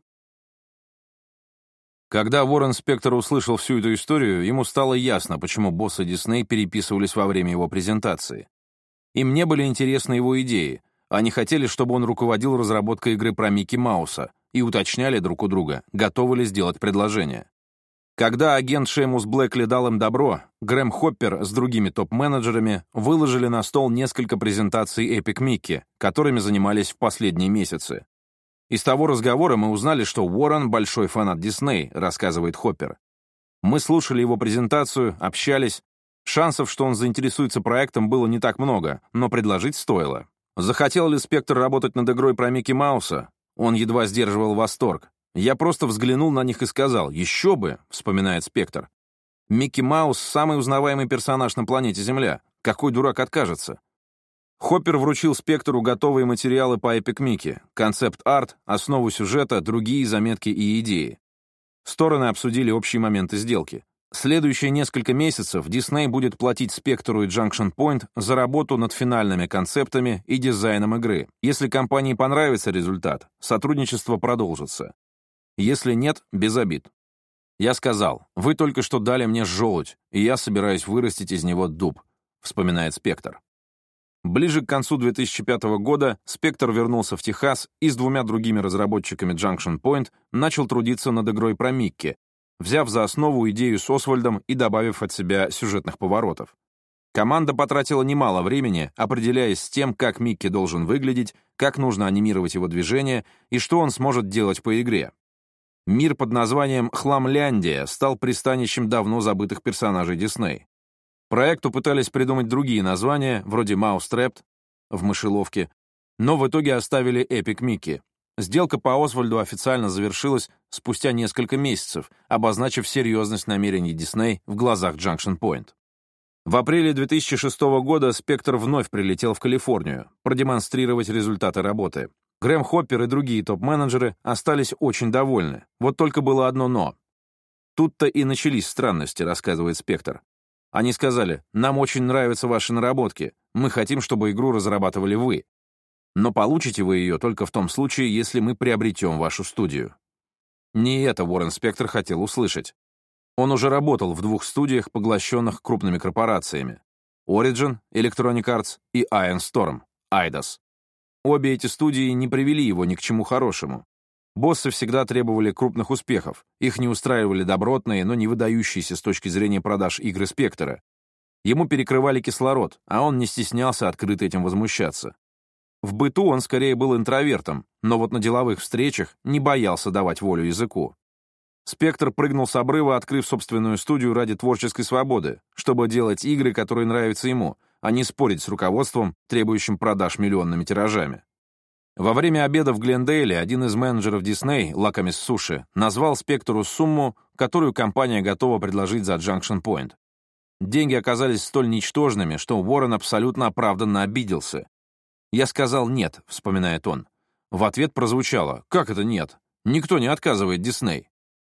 Когда Уоррен Спектор услышал всю эту историю, ему стало ясно, почему боссы Disney переписывались во время его презентации. Им не были интересны его идеи, они хотели, чтобы он руководил разработкой игры про Микки Мауса, и уточняли друг у друга, готовы ли сделать предложение. Когда агент Шеймус Блэкли дал им добро, Грэм Хоппер с другими топ-менеджерами выложили на стол несколько презентаций Epic Mickey, которыми занимались в последние месяцы. Из того разговора мы узнали, что Уоррен — большой фанат Дисней, рассказывает Хоппер. Мы слушали его презентацию, общались. Шансов, что он заинтересуется проектом, было не так много, но предложить стоило. Захотел ли Спектр работать над игрой про Микки Мауса? Он едва сдерживал восторг. «Я просто взглянул на них и сказал, еще бы», — вспоминает Спектр. Микки Маус — самый узнаваемый персонаж на планете Земля. Какой дурак откажется? Хоппер вручил Спектру готовые материалы по Epic Mickey, концепт-арт, основу сюжета, другие заметки и идеи. Стороны обсудили общие моменты сделки. Следующие несколько месяцев Disney будет платить Спектру и Junction Point за работу над финальными концептами и дизайном игры. Если компании понравится результат, сотрудничество продолжится. Если нет, без обид. Я сказал: «Вы только что дали мне желудь, и я собираюсь вырастить из него дуб», — вспоминает Спектр. Ближе к концу две тысячи пятого года Спектр вернулся в Техас и с двумя другими разработчиками Junction Point начал трудиться над игрой про Микки, взяв за основу идею с Освальдом и добавив от себя сюжетных поворотов. Команда потратила немало времени, определяясь с тем, как Микки должен выглядеть, как нужно анимировать его движения и что он сможет делать по игре. Мир под названием «Хламляндия» стал пристанищем давно забытых персонажей Дисней. Проекту пытались придумать другие названия, вроде «Mousetrapped» в мышеловке, но в итоге оставили Epic Mickey. Сделка по Освальду официально завершилась спустя несколько месяцев, обозначив серьезность намерений Disney в глазах Junction Point. В апреле две тысячи шестого года Спектр вновь прилетел в Калифорнию продемонстрировать результаты работы. Грэм Хоппер и другие топ-менеджеры остались очень довольны. Вот только было одно «но». Тут-то и начались странности, рассказывает Спектр. Они сказали: «Нам очень нравятся ваши наработки, мы хотим, чтобы игру разрабатывали вы. Но получите вы ее только в том случае, если мы приобретем вашу студию». Не это Уоррен Спектр хотел услышать. Он уже работал в двух студиях, поглощенных крупными корпорациями: Origin, Electronic Arts и Iron Storm, Eidos. Обе эти студии не привели его ни к чему хорошему. Боссы всегда требовали крупных успехов, их не устраивали добротные, но не выдающиеся с точки зрения продаж игры Спектра. Ему перекрывали кислород, а он не стеснялся открыто этим возмущаться. В быту он скорее был интровертом, но вот на деловых встречах не боялся давать волю языку. Спектр прыгнул с обрыва, открыв собственную студию ради творческой свободы, чтобы делать игры, которые нравятся ему, а не спорить с руководством, требующим продаж миллионными тиражами. Во время обеда в Глендейле один из менеджеров Disney, Лакомис Суши, назвал Спектру сумму, которую компания готова предложить за Junction Point. Деньги оказались столь ничтожными, что Уоррен абсолютно оправданно обиделся. «Я сказал нет», — вспоминает он. В ответ прозвучало: «Как это нет? Никто не отказывает Disney».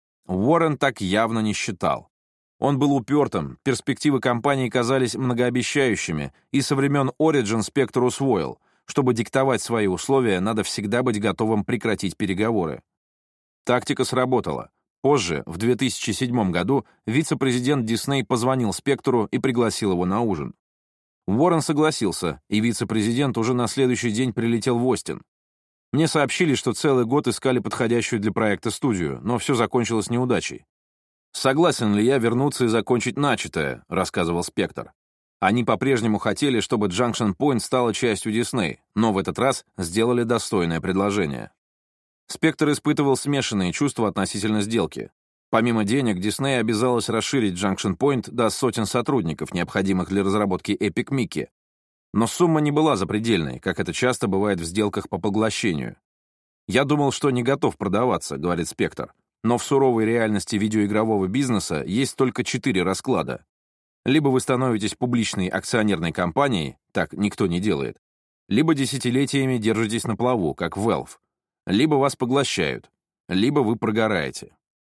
Уоррен так явно не считал. Он был упертым, перспективы компании казались многообещающими, и со времен Origin Спектр усвоил: чтобы диктовать свои условия, надо всегда быть готовым прекратить переговоры. Тактика сработала. Позже, в две тысячи седьмом году, вице-президент Disney позвонил Спектру и пригласил его на ужин. Уоррен согласился, и вице-президент уже на следующий день прилетел в Остин. «Мне сообщили, что целый год искали подходящую для проекта студию, но все закончилось неудачей. Согласен ли я вернуться и закончить начатое?» — рассказывал Спектр. Они по-прежнему хотели, чтобы Junction Point стала частью Disney, но в этот раз сделали достойное предложение. Спектр испытывал смешанные чувства относительно сделки. Помимо денег, Disney обязалась расширить Junction Point до сотен сотрудников, необходимых для разработки Epic Mickey. Но сумма не была запредельной, как это часто бывает в сделках по поглощению. «Я думал, что не готов продаваться», — говорит Спектр. «Но в суровой реальности видеоигрового бизнеса есть только четыре расклада. Либо вы становитесь публичной акционерной компанией, так никто не делает, либо десятилетиями держитесь на плаву, как Valve, либо вас поглощают, либо вы прогораете».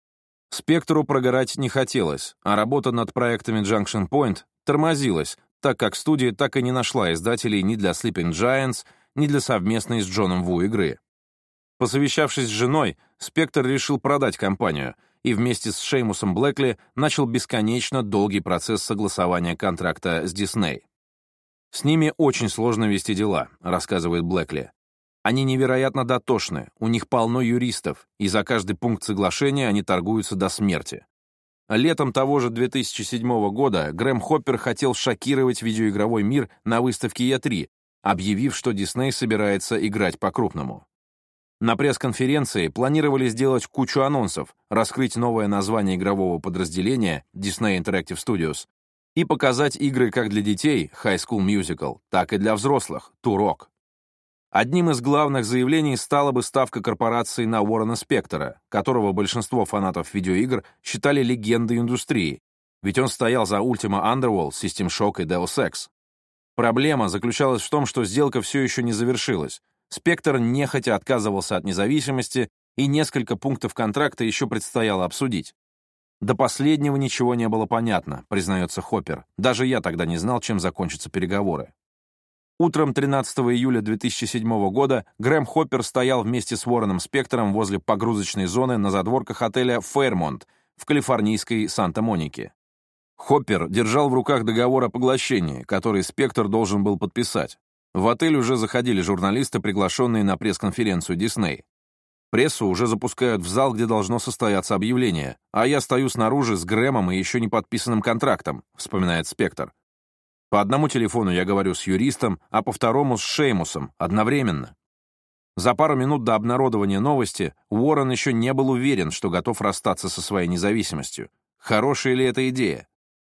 Спектру прогорать не хотелось, а работа над проектами Junction Point тормозилась, так как студия так и не нашла издателей ни для Sleeping Giants, ни для совместной с Джоном Ву игры. Посовещавшись с женой, Спектр решил продать компанию и вместе с Шеймусом Блэкли начал бесконечно долгий процесс согласования контракта с Disney. «С ними очень сложно вести дела», — рассказывает Блэкли. «Они невероятно дотошны, у них полно юристов, и за каждый пункт соглашения они торгуются до смерти». Летом того же две тысячи седьмого года Грэм Хоппер хотел шокировать видеоигровой мир на выставке и три, объявив, что Disney собирается играть по-крупному. На пресс-конференции планировали сделать кучу анонсов, раскрыть новое название игрового подразделения Disney Interactive Studios и показать игры как для детей High School Musical, так и для взрослых Turok. Одним из главных заявлений стала бы ставка корпорации на Уоррена Спектора, которого большинство фанатов видеоигр считали легендой индустрии, ведь он стоял за Ultima Underworld, System Shock и Deus Ex. Проблема заключалась в том, что сделка все еще не завершилась. Спектр нехотя отказывался от независимости, и несколько пунктов контракта еще предстояло обсудить. До последнего ничего не было понятно, признается Хоппер. Даже я тогда не знал, чем закончатся переговоры. Утром тринадцатого июля две тысячи седьмого года Грэм Хоппер стоял вместе с Уорреном Спектором возле погрузочной зоны на задворках отеля «Фэрмонт» в калифорнийской Санта-Монике. Хоппер держал в руках договор о поглощении, который Спектор должен был подписать. В отель уже заходили журналисты, приглашенные на пресс-конференцию Disney. Прессу уже запускают в зал, где должно состояться объявление, а я стою снаружи с Грэмом и еще не подписанным контрактом, вспоминает Спектор. По одному телефону я говорю с юристом, а по второму с Шеймусом, одновременно. За пару минут до обнародования новости Уоррен еще не был уверен, что готов расстаться со своей независимостью. Хорошая ли эта идея?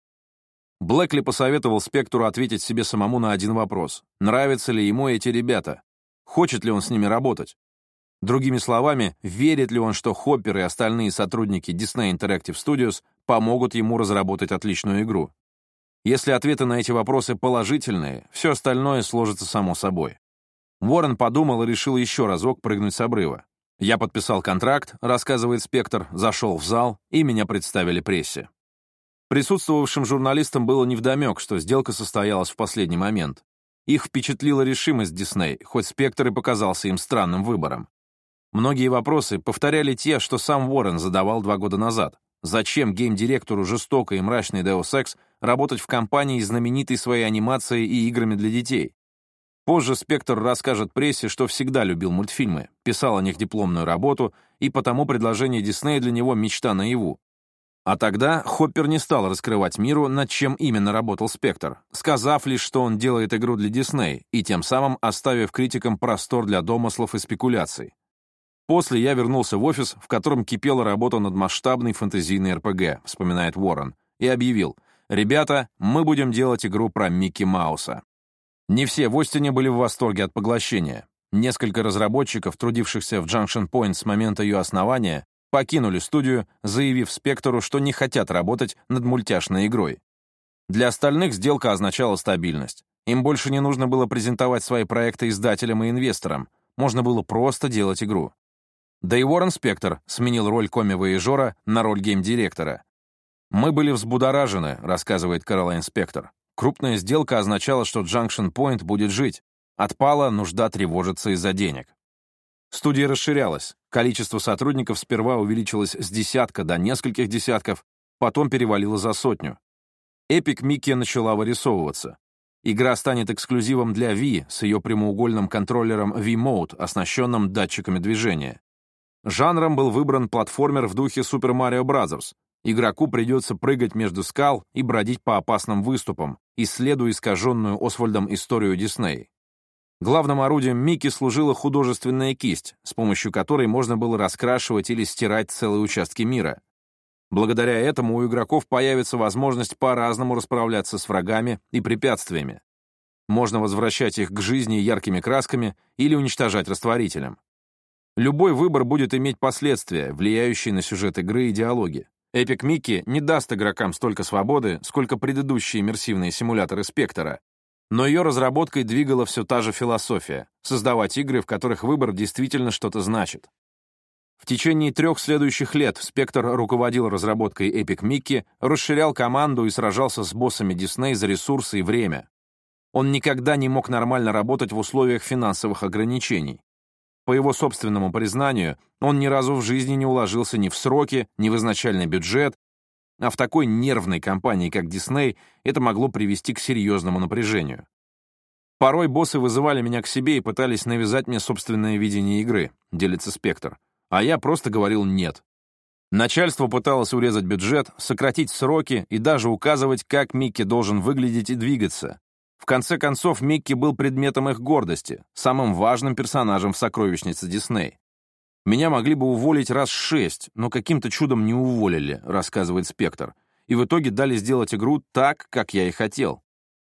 Блэкли посоветовал Спектору ответить себе самому на один вопрос. Нравятся ли ему эти ребята? Хочет ли он с ними работать? Другими словами, верит ли он, что Хоппер и остальные сотрудники Disney Interactive Studios помогут ему разработать отличную игру? Если ответы на эти вопросы положительные, все остальное сложится само собой. Уоррен подумал и решил еще разок прыгнуть с обрыва. Я подписал контракт, рассказывает Спектор, зашел в зал, и меня представили прессе. Присутствовавшим журналистам было невдомек, что сделка состоялась в последний момент. Их впечатлила решимость Disney, хоть Спектор и показался им странным выбором. Многие вопросы повторяли те, что сам Уоррен задавал два года назад. Зачем гейм-директору жестокой и мрачной Deus Ex работать в компании, знаменитой своей анимацией и играми для детей? Позже Спектор расскажет прессе, что всегда любил мультфильмы, писал о них дипломную работу, и потому предложение Disney для него мечта наяву. А тогда Хоппер не стал раскрывать миру, над чем именно работал Спектор, сказав лишь, что он делает игру для Disney, и тем самым оставив критикам простор для домыслов и спекуляций. После я вернулся в офис, в котором кипела работа над масштабной фэнтезийной эр пи джи, вспоминает Уоррен, и объявил: «Ребята, мы будем делать игру про Микки Мауса». Не все в Остине были в восторге от поглощения. Несколько разработчиков, трудившихся в Junction Point с момента ее основания, покинули студию, заявив Спектору, что не хотят работать над мультяшной игрой. Для остальных сделка означала стабильность. Им больше не нужно было презентовать свои проекты издателям и инвесторам. Можно было просто делать игру. Да и Уоррен Спектор сменил роль коми-вояжера на роль гейм-директора. «Мы были взбудоражены», — рассказывает Кэролайн Спектор. «Крупная сделка означала, что Junction Point будет жить. Отпала нужда тревожиться из-за денег». Студия расширялась. Количество сотрудников сперва увеличилось с десятка до нескольких десятков, потом перевалило за сотню. Epic Mickey начала вырисовываться. Игра станет эксклюзивом для Wii с ее прямоугольным контроллером Wiimote, оснащенным датчиками движения. Жанром был выбран платформер в духе Super Mario Bros. Игроку придется прыгать между скал и бродить по опасным выступам, исследуя искаженную Освальдом историю Дисней. Главным орудием Микки служила художественная кисть, с помощью которой можно было раскрашивать или стирать целые участки мира. Благодаря этому у игроков появится возможность по-разному расправляться с врагами и препятствиями. Можно возвращать их к жизни яркими красками или уничтожать растворителем. Любой выбор будет иметь последствия, влияющие на сюжет игры и диалоги. Epic Mickey не даст игрокам столько свободы, сколько предыдущие иммерсивные симуляторы Спектора, но ее разработкой двигала все та же философия — создавать игры, в которых выбор действительно что-то значит. В течение трех следующих лет Спектор руководил разработкой Epic Mickey, расширял команду и сражался с боссами Disney за ресурсы и время. Он никогда не мог нормально работать в условиях финансовых ограничений. По его собственному признанию, он ни разу в жизни не уложился ни в сроки, ни в изначальный бюджет, а в такой нервной компании, как Disney, это могло привести к серьезному напряжению. «Порой боссы вызывали меня к себе и пытались навязать мне собственное видение игры», — делится Спектор, а я просто говорил «нет». Начальство пыталось урезать бюджет, сократить сроки и даже указывать, как Микки должен выглядеть и двигаться. В конце концов, Микки был предметом их гордости, самым важным персонажем в сокровищнице Дисней. «Меня могли бы уволить раз шесть, но каким-то чудом не уволили», — рассказывает Спектор, и в итоге дали сделать игру так, как я и хотел.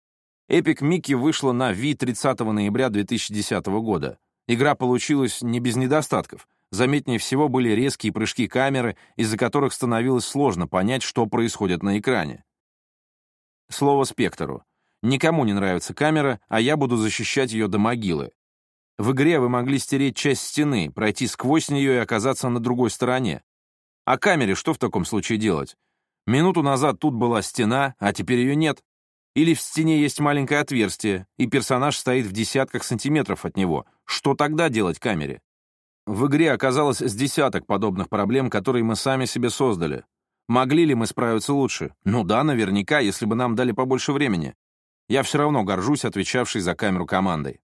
Epic Mickey вышла на Wii тридцатого ноября две тысячи десятого года. Игра получилась не без недостатков. Заметнее всего были резкие прыжки камеры, из-за которых становилось сложно понять, что происходит на экране. Слово спектру. Никому не нравится камера, а я буду защищать ее до могилы. В игре вы могли стереть часть стены, пройти сквозь нее и оказаться на другой стороне. А камере что в таком случае делать? Минуту назад тут была стена, а теперь ее нет. Или в стене есть маленькое отверстие, и персонаж стоит в десятках сантиметров от него. Что тогда делать камере? В игре оказалось с десяток подобных проблем, которые мы сами себе создали. Могли ли мы справиться лучше? Ну да, наверняка, если бы нам дали побольше времени. Я все равно горжусь отвечавшей за камеру командой.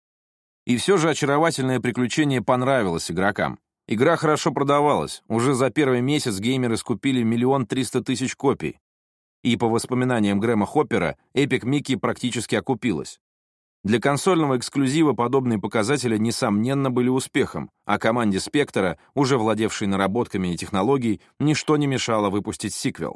И все же очаровательное приключение понравилось игрокам. Игра хорошо продавалась. Уже за первый месяц геймеры скупили миллион триста тысяч копий. И по воспоминаниям Грэма Хоппера, Epic Mickey практически окупилась. Для консольного эксклюзива подобные показатели, несомненно, были успехом, а команде Спектра, уже владевшей наработками и технологией, ничто не мешало выпустить сиквел.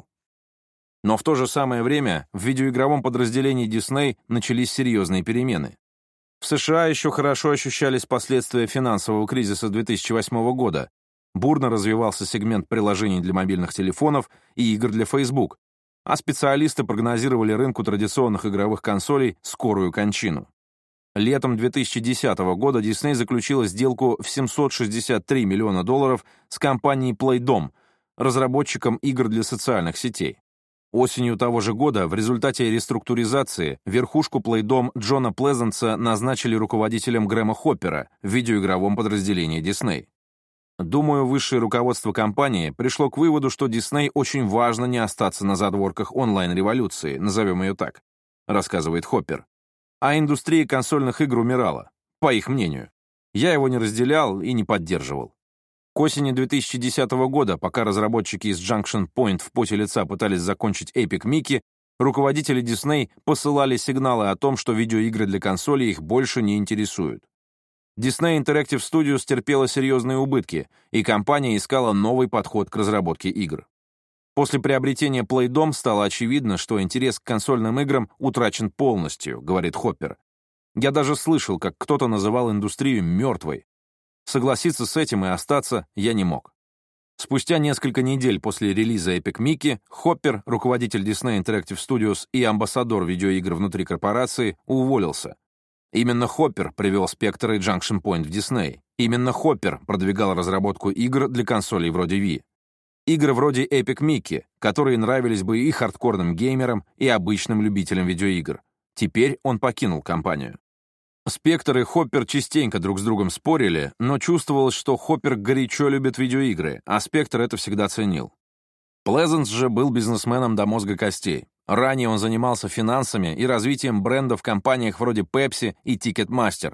Но в то же самое время в видеоигровом подразделении Disney начались серьезные перемены. В США еще хорошо ощущались последствия финансового кризиса две тысячи восьмого года. Бурно развивался сегмент приложений для мобильных телефонов и игр для Facebook, а специалисты прогнозировали рынку традиционных игровых консолей скорую кончину. Летом две тысячи десятого года Disney заключила сделку в семьсот шестьдесят три миллиона долларов с компанией Playdom, разработчиком игр для социальных сетей. Осенью того же года в результате реструктуризации верхушку Playdom Джона Плезанса назначили руководителем Грэма Хоппера в видеоигровом подразделении Disney. Думаю, высшее руководство компании пришло к выводу, что Disney очень важно не остаться на задворках онлайн-революции, назовем ее так, рассказывает Хоппер. А индустрия консольных игр умирала, по их мнению. Я его не разделял и не поддерживал. К осени две тысячи десятого года, пока разработчики из Junction Point в поте лица пытались закончить Epic Mickey, руководители Disney посылали сигналы о том, что видеоигры для консолей их больше не интересуют. Disney Interactive Studios терпела серьезные убытки, и компания искала новый подход к разработке игр. После приобретения Playdom стало очевидно, что интерес к консольным играм утрачен полностью, говорит Хоппер. Я даже слышал, как кто-то называл индустрию мертвой. Согласиться с этим и остаться я не мог. Спустя несколько недель после релиза Epic Mickey, Хоппер, руководитель Disney Interactive Studios и амбассадор видеоигр внутри корпорации, уволился. Именно Хоппер привел Spectre и Junction Point в Disney. Именно Хоппер продвигал разработку игр для консолей вроде Wii. Игры вроде Epic Mickey, которые нравились бы и хардкорным геймерам, и обычным любителям видеоигр. Теперь он покинул компанию. Спектр и Хоппер частенько друг с другом спорили, но чувствовалось, что Хоппер горячо любит видеоигры, а Спектр это всегда ценил. Плезанс же был бизнесменом до мозга костей. Ранее он занимался финансами и развитием бренда в компаниях вроде Pepsi и Ticketmaster.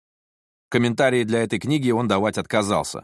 Комментарии для этой книги он давать отказался.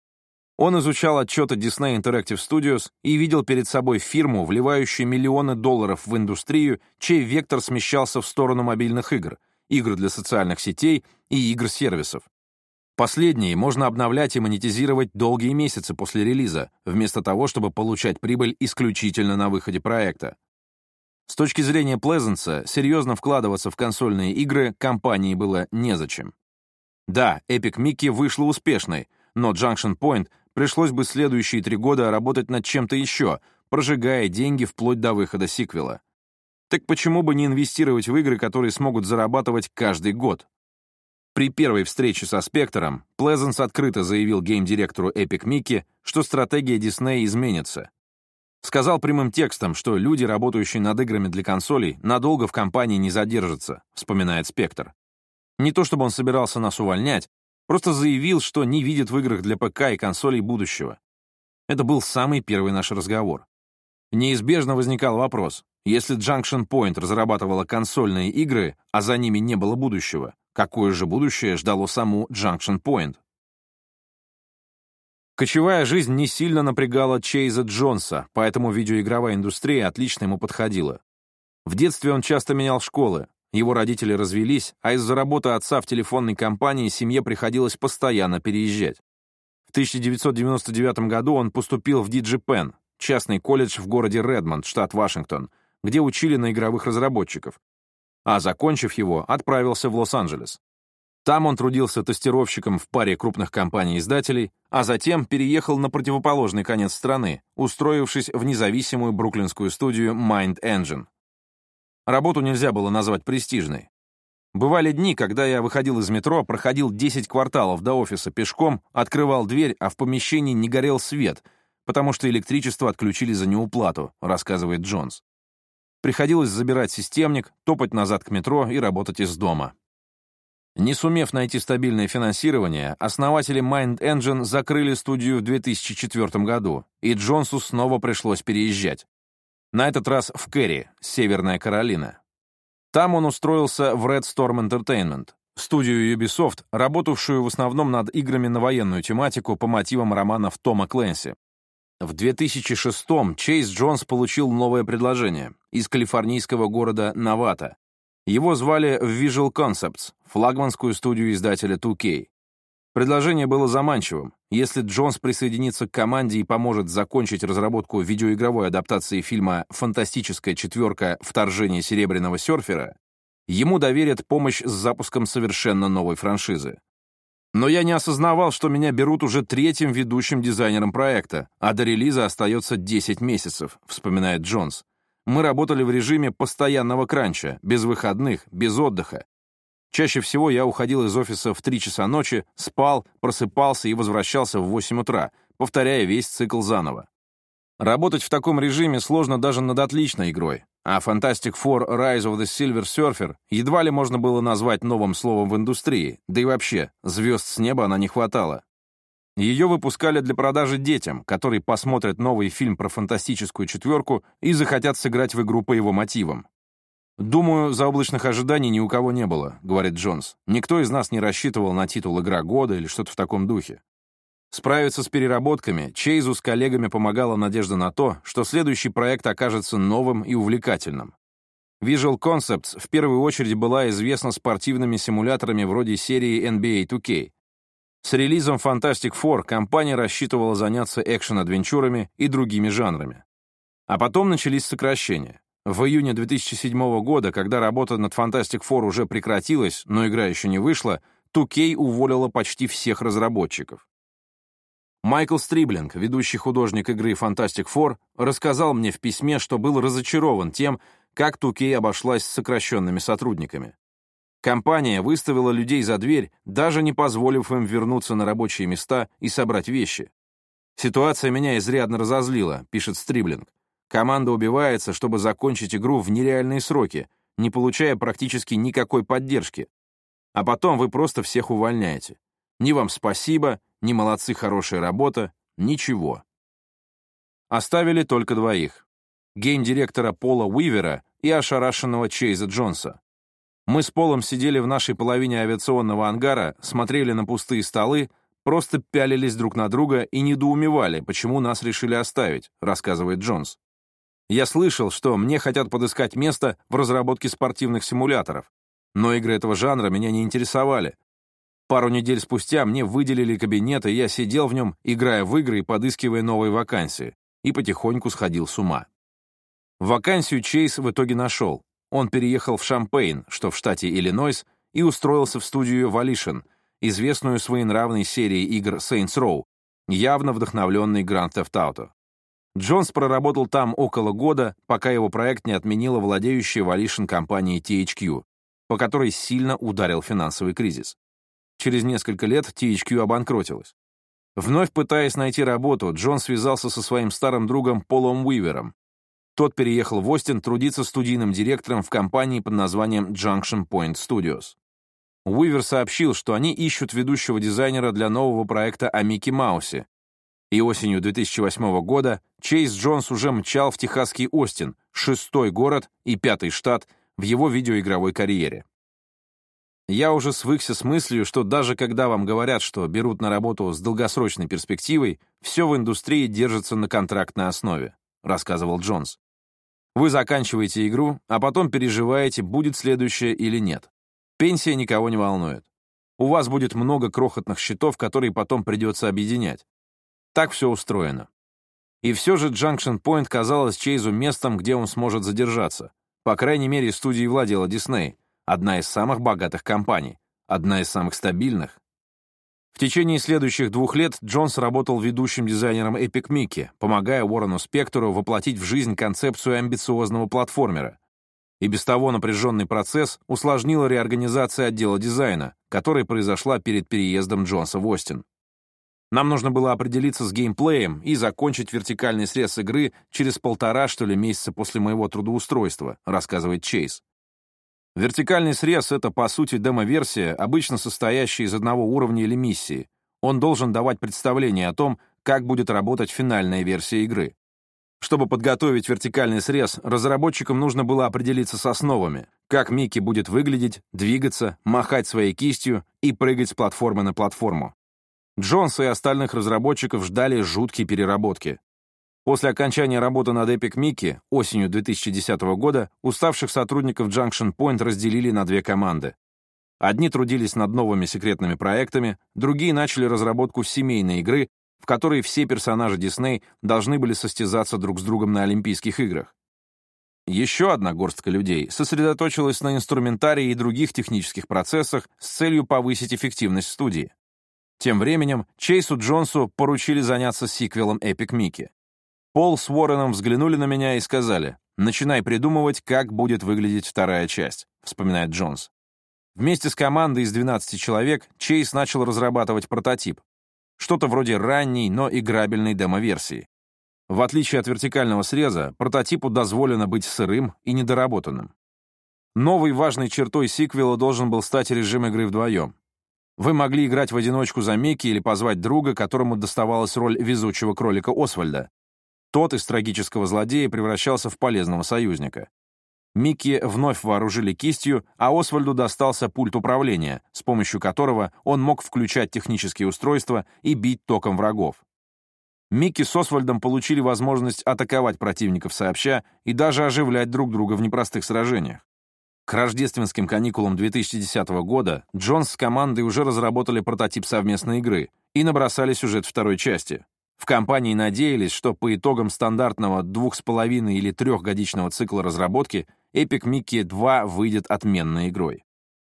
Он изучал отчеты Disney Interactive Studios и видел перед собой фирму, вливающую миллионы долларов в индустрию, чей вектор смещался в сторону мобильных игр, игр для социальных сетей и игр-сервисов. Последние можно обновлять и монетизировать долгие месяцы после релиза, вместо того, чтобы получать прибыль исключительно на выходе проекта. С точки зрения Плезанса, серьезно вкладываться в консольные игры компании было незачем. Да, Epic Mickey вышла успешной, но Junction Point пришлось бы следующие три года работать над чем-то еще, прожигая деньги вплоть до выхода сиквела. Так почему бы не инвестировать в игры, которые смогут зарабатывать каждый год? При первой встрече со Спектром Плезанс открыто заявил гейм-директору Epic Mickey, что стратегия Disney изменится. Сказал прямым текстом, что люди, работающие над играми для консолей, надолго в компании не задержатся, вспоминает Спектр. Не то чтобы он собирался нас увольнять, просто заявил, что не видит в играх для ПК и консолей будущего. Это был самый первый наш разговор. Неизбежно возникал вопрос, если Junction Point разрабатывала консольные игры, а за ними не было будущего, какое же будущее ждало саму Junction Point? Кочевая жизнь не сильно напрягала Чейза Джонса, поэтому видеоигровая индустрия отлично ему подходила. В детстве он часто менял школы, его родители развелись, а из-за работы отца в телефонной компании семье приходилось постоянно переезжать. В тысяча девятьсот девяносто девятом году он поступил в Диджипен, частный колледж в городе Редмонд, штат Вашингтон, где учили на игровых разработчиков, а, закончив его, отправился в Лос-Анджелес. Там он трудился тестировщиком в паре крупных компаний-издателей, а затем переехал на противоположный конец страны, устроившись в независимую бруклинскую студию Mind Engine. Работу нельзя было назвать престижной. Бывали дни, когда я выходил из метро, проходил десять кварталов до офиса пешком, открывал дверь, а в помещении не горел свет, потому что электричество отключили за неуплату, рассказывает Джонс. Приходилось забирать системник, топать назад к метро и работать из дома. Не сумев найти стабильное финансирование, основатели Mind Engine закрыли студию в две тысячи четвёртом году, и Джонсу снова пришлось переезжать. На этот раз в Керри, Северная Каролина. Там он устроился в Red Storm Entertainment, студию Ubisoft, работавшую в основном над играми на военную тематику по мотивам романов Тома Клэнси. В две тысячи шестом Чейз Джонс получил новое предложение из калифорнийского города Новата. Его звали в Visual Concepts, флагманскую студию издателя ту кей. Предложение было заманчивым. Если Джонс присоединится к команде и поможет закончить разработку видеоигровой адаптации фильма «Фантастическая четверка. Вторжение серебряного серфера», ему доверят помощь с запуском совершенно новой франшизы. Но я не осознавал, что меня берут уже третьим ведущим дизайнером проекта, а до релиза остается десять месяцев, вспоминает Джонс. Мы работали в режиме постоянного кранча, без выходных, без отдыха. Чаще всего я уходил из офиса в три часа ночи, спал, просыпался и возвращался в восемь утра, повторяя весь цикл заново. Работать в таком режиме сложно даже над отличной игрой, а Fantastic Four Rise of the Silver Surfer едва ли можно было назвать новым словом в индустрии, да и вообще, звезд с неба она не хватало. Ее выпускали для продажи детям, которые посмотрят новый фильм про фантастическую четверку и захотят сыграть в игру по его мотивам. «Думаю, заоблачных ожиданий ни у кого не было», — говорит Джонс. «Никто из нас не рассчитывал на титул «Игра года» или что-то в таком духе. Справиться с переработками Чейзу с коллегами помогала надежда на то, что следующий проект окажется новым и увлекательным. Visual Concepts в первую очередь была известна спортивными симуляторами вроде серии эн би эй ту кей. С релизом Fantastic Four компания рассчитывала заняться экшен-адвенчурами и другими жанрами. А потом начались сокращения. В июне две тысячи седьмого года, когда работа над Fantastic Four уже прекратилась, но игра еще не вышла, ту кей уволила почти всех разработчиков. Майкл Стриблинг, ведущий художник игры Fantastic Four, рассказал мне в письме, что был разочарован тем, как ту кей обошлась с сокращенными сотрудниками. Компания выставила людей за дверь, даже не позволив им вернуться на рабочие места и собрать вещи. «Ситуация меня изрядно разозлила», — пишет Стриблинг. «Команда убивается, чтобы закончить игру в нереальные сроки, не получая практически никакой поддержки. А потом вы просто всех увольняете. Ни вам спасибо, ни молодцы, хорошая работа, ничего». Оставили только двоих. Гейм-директора Пола Уивера и ошарашенного Чейза Джонса. Мы с Полом сидели в нашей половине авиационного ангара, смотрели на пустые столы, просто пялились друг на друга и недоумевали, почему нас решили оставить, рассказывает Джонс. Я слышал, что мне хотят подыскать место в разработке спортивных симуляторов, но игры этого жанра меня не интересовали. Пару недель спустя мне выделили кабинет, и я сидел в нем, играя в игры и подыскивая новые вакансии, и потихоньку сходил с ума. Вакансию Чейз в итоге нашел. Он переехал в Шампейн, что в штате Иллинойс, и устроился в студию Volition, известную своенравной серией игр Saints Row, явно вдохновленной Grand Theft Auto. Джонс проработал там около года, пока его проект не отменила владеющая Volition компания ти эйч кью, по которой сильно ударил финансовый кризис. Через несколько лет ти эйч кью обанкротилась. Вновь пытаясь найти работу, Джон связался со своим старым другом Полом Уивером. Тот переехал в Остин трудиться студийным директором в компании под названием Junction Point Studios. Уивер сообщил, что они ищут ведущего дизайнера для нового проекта о Микки Маусе. И осенью две тысячи восьмого года Чейз Джонс уже мчал в техасский Остин, шестой город и пятый штат в его видеоигровой карьере. «Я уже свыкся с мыслью, что даже когда вам говорят, что берут на работу с долгосрочной перспективой, все в индустрии держится на контрактной основе», — рассказывал Джонс. «Вы заканчиваете игру, а потом переживаете, будет следующее или нет. Пенсия никого не волнует. У вас будет много крохотных счетов, которые потом придется объединять. Так все устроено». И все же Junction Point казалось Чейзу местом, где он сможет задержаться. По крайней мере, студией владела Disney, одна из самых богатых компаний, одна из самых стабильных. В течение следующих двух лет Джонс работал ведущим дизайнером Epic Mickey, помогая Уоррену Спектору воплотить в жизнь концепцию амбициозного платформера. И без того напряженный процесс усложнила реорганизация отдела дизайна, которая произошла перед переездом Джонса в Остин. Нам нужно было определиться с геймплеем и закончить вертикальный срез игры через полтора, что ли, месяца после моего трудоустройства, рассказывает Чейз. Вертикальный срез — это, по сути, демо-версия, обычно состоящая из одного уровня или миссии. Он должен давать представление о том, как будет работать финальная версия игры. Чтобы подготовить вертикальный срез, разработчикам нужно было определиться с основами, как Микки будет выглядеть, двигаться, махать своей кистью и прыгать с платформы на платформу. Джонса и остальных разработчиков ждали жуткие переработки. После окончания работы над Epic Mickey осенью две тысячи десятого года уставших сотрудников Junction Point разделили на две команды. Одни трудились над новыми секретными проектами, другие начали разработку семейной игры, в которой все персонажи Disney должны были состязаться друг с другом на Олимпийских играх. Еще одна горстка людей сосредоточилась на инструментарии и других технических процессах с целью повысить эффективность студии. Тем временем Чейзу Джонсу поручили заняться сиквелом Epic Mickey. Пол с Уорреном взглянули на меня и сказали: «Начинай придумывать, как будет выглядеть вторая часть», — вспоминает Джонс. Вместе с командой из двенадцати человек Чейз начал разрабатывать прототип. Что-то вроде ранней, но играбельной демо-версии. В отличие от вертикального среза, прототипу дозволено быть сырым и недоработанным. Новой важной чертой сиквела должен был стать режим игры вдвоем. Вы могли играть в одиночку за Микки или позвать друга, которому доставалась роль везучего кролика Освальда. Тот из трагического злодея превращался в полезного союзника. Микки вновь вооружили кистью, а Освальду достался пульт управления, с помощью которого он мог включать технические устройства и бить током врагов. Микки с Освальдом получили возможность атаковать противников сообща и даже оживлять друг друга в непростых сражениях. К рождественским каникулам две тысячи десятого года Джонс с командой уже разработали прототип совместной игры и набросали сюжет второй части. В компании надеялись, что по итогам стандартного двух с половиной или трехгодичного цикла разработки Epic Mickey два выйдет отменной игрой.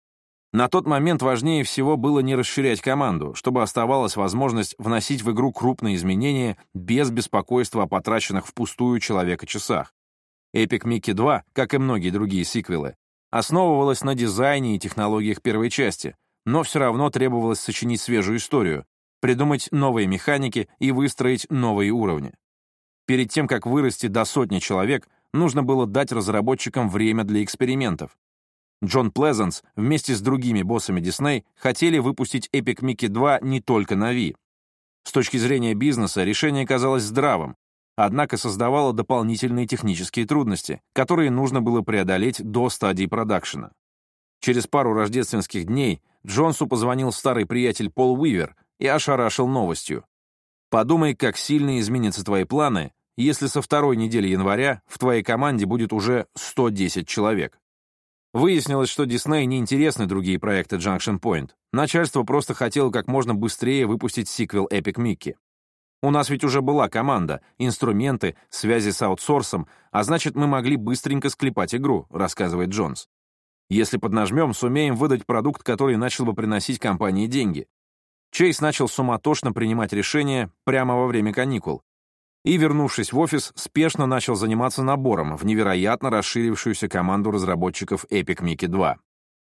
На тот момент важнее всего было не расширять команду, чтобы оставалась возможность вносить в игру крупные изменения без беспокойства о потраченных впустую человека-часах. Epic Mickey два, как и многие другие сиквелы, основывалась на дизайне и технологиях первой части, но все равно требовалось сочинить свежую историю, придумать новые механики и выстроить новые уровни. Перед тем, как вырасти до сотни человек, нужно было дать разработчикам время для экспериментов. Джон Плезанс вместе с другими боссами Disney хотели выпустить Epic Mickey два не только на Wii. С точки зрения бизнеса решение казалось здравым, однако создавало дополнительные технические трудности, которые нужно было преодолеть до стадии продакшена. Через пару рождественских дней Джонсу позвонил старый приятель Пол Уивер и ошарашил новостью. «Подумай, как сильно изменятся твои планы, если со второй недели января в твоей команде будет уже сто десять человек». Выяснилось, что Disney не интересны другие проекты Junction Point. Начальство просто хотело как можно быстрее выпустить сиквел Epic Mickey. «У нас ведь уже была команда, инструменты, связи с аутсорсом, а значит, мы могли быстренько склепать игру», рассказывает Джонс. «Если поднажмем, сумеем выдать продукт, который начал бы приносить компании деньги». Чейз начал суматошно принимать решения прямо во время каникул и, вернувшись в офис, спешно начал заниматься набором в невероятно расширившуюся команду разработчиков Epic Mickey два.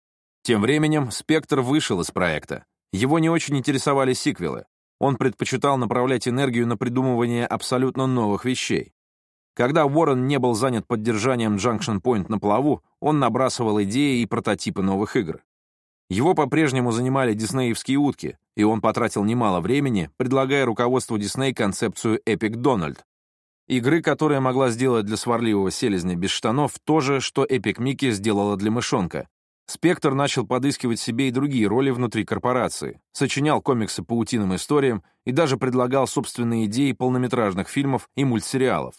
Тем временем Спектр вышел из проекта. Его не очень интересовали сиквелы. Он предпочитал направлять энергию на придумывание абсолютно новых вещей. Когда Уоррен не был занят поддержанием Junction Point на плаву, он набрасывал идеи и прототипы новых игр. Его по-прежнему занимали диснеевские утки, и он потратил немало времени, предлагая руководству Disney концепцию Epic Donald. Игры, которая могла сделать для сварливого селезня без штанов то же, что Epic Mickey сделала для мышонка. Спектр начал подыскивать себе и другие роли внутри корпорации, сочинял комиксы по утиным историям и даже предлагал собственные идеи полнометражных фильмов и мультсериалов.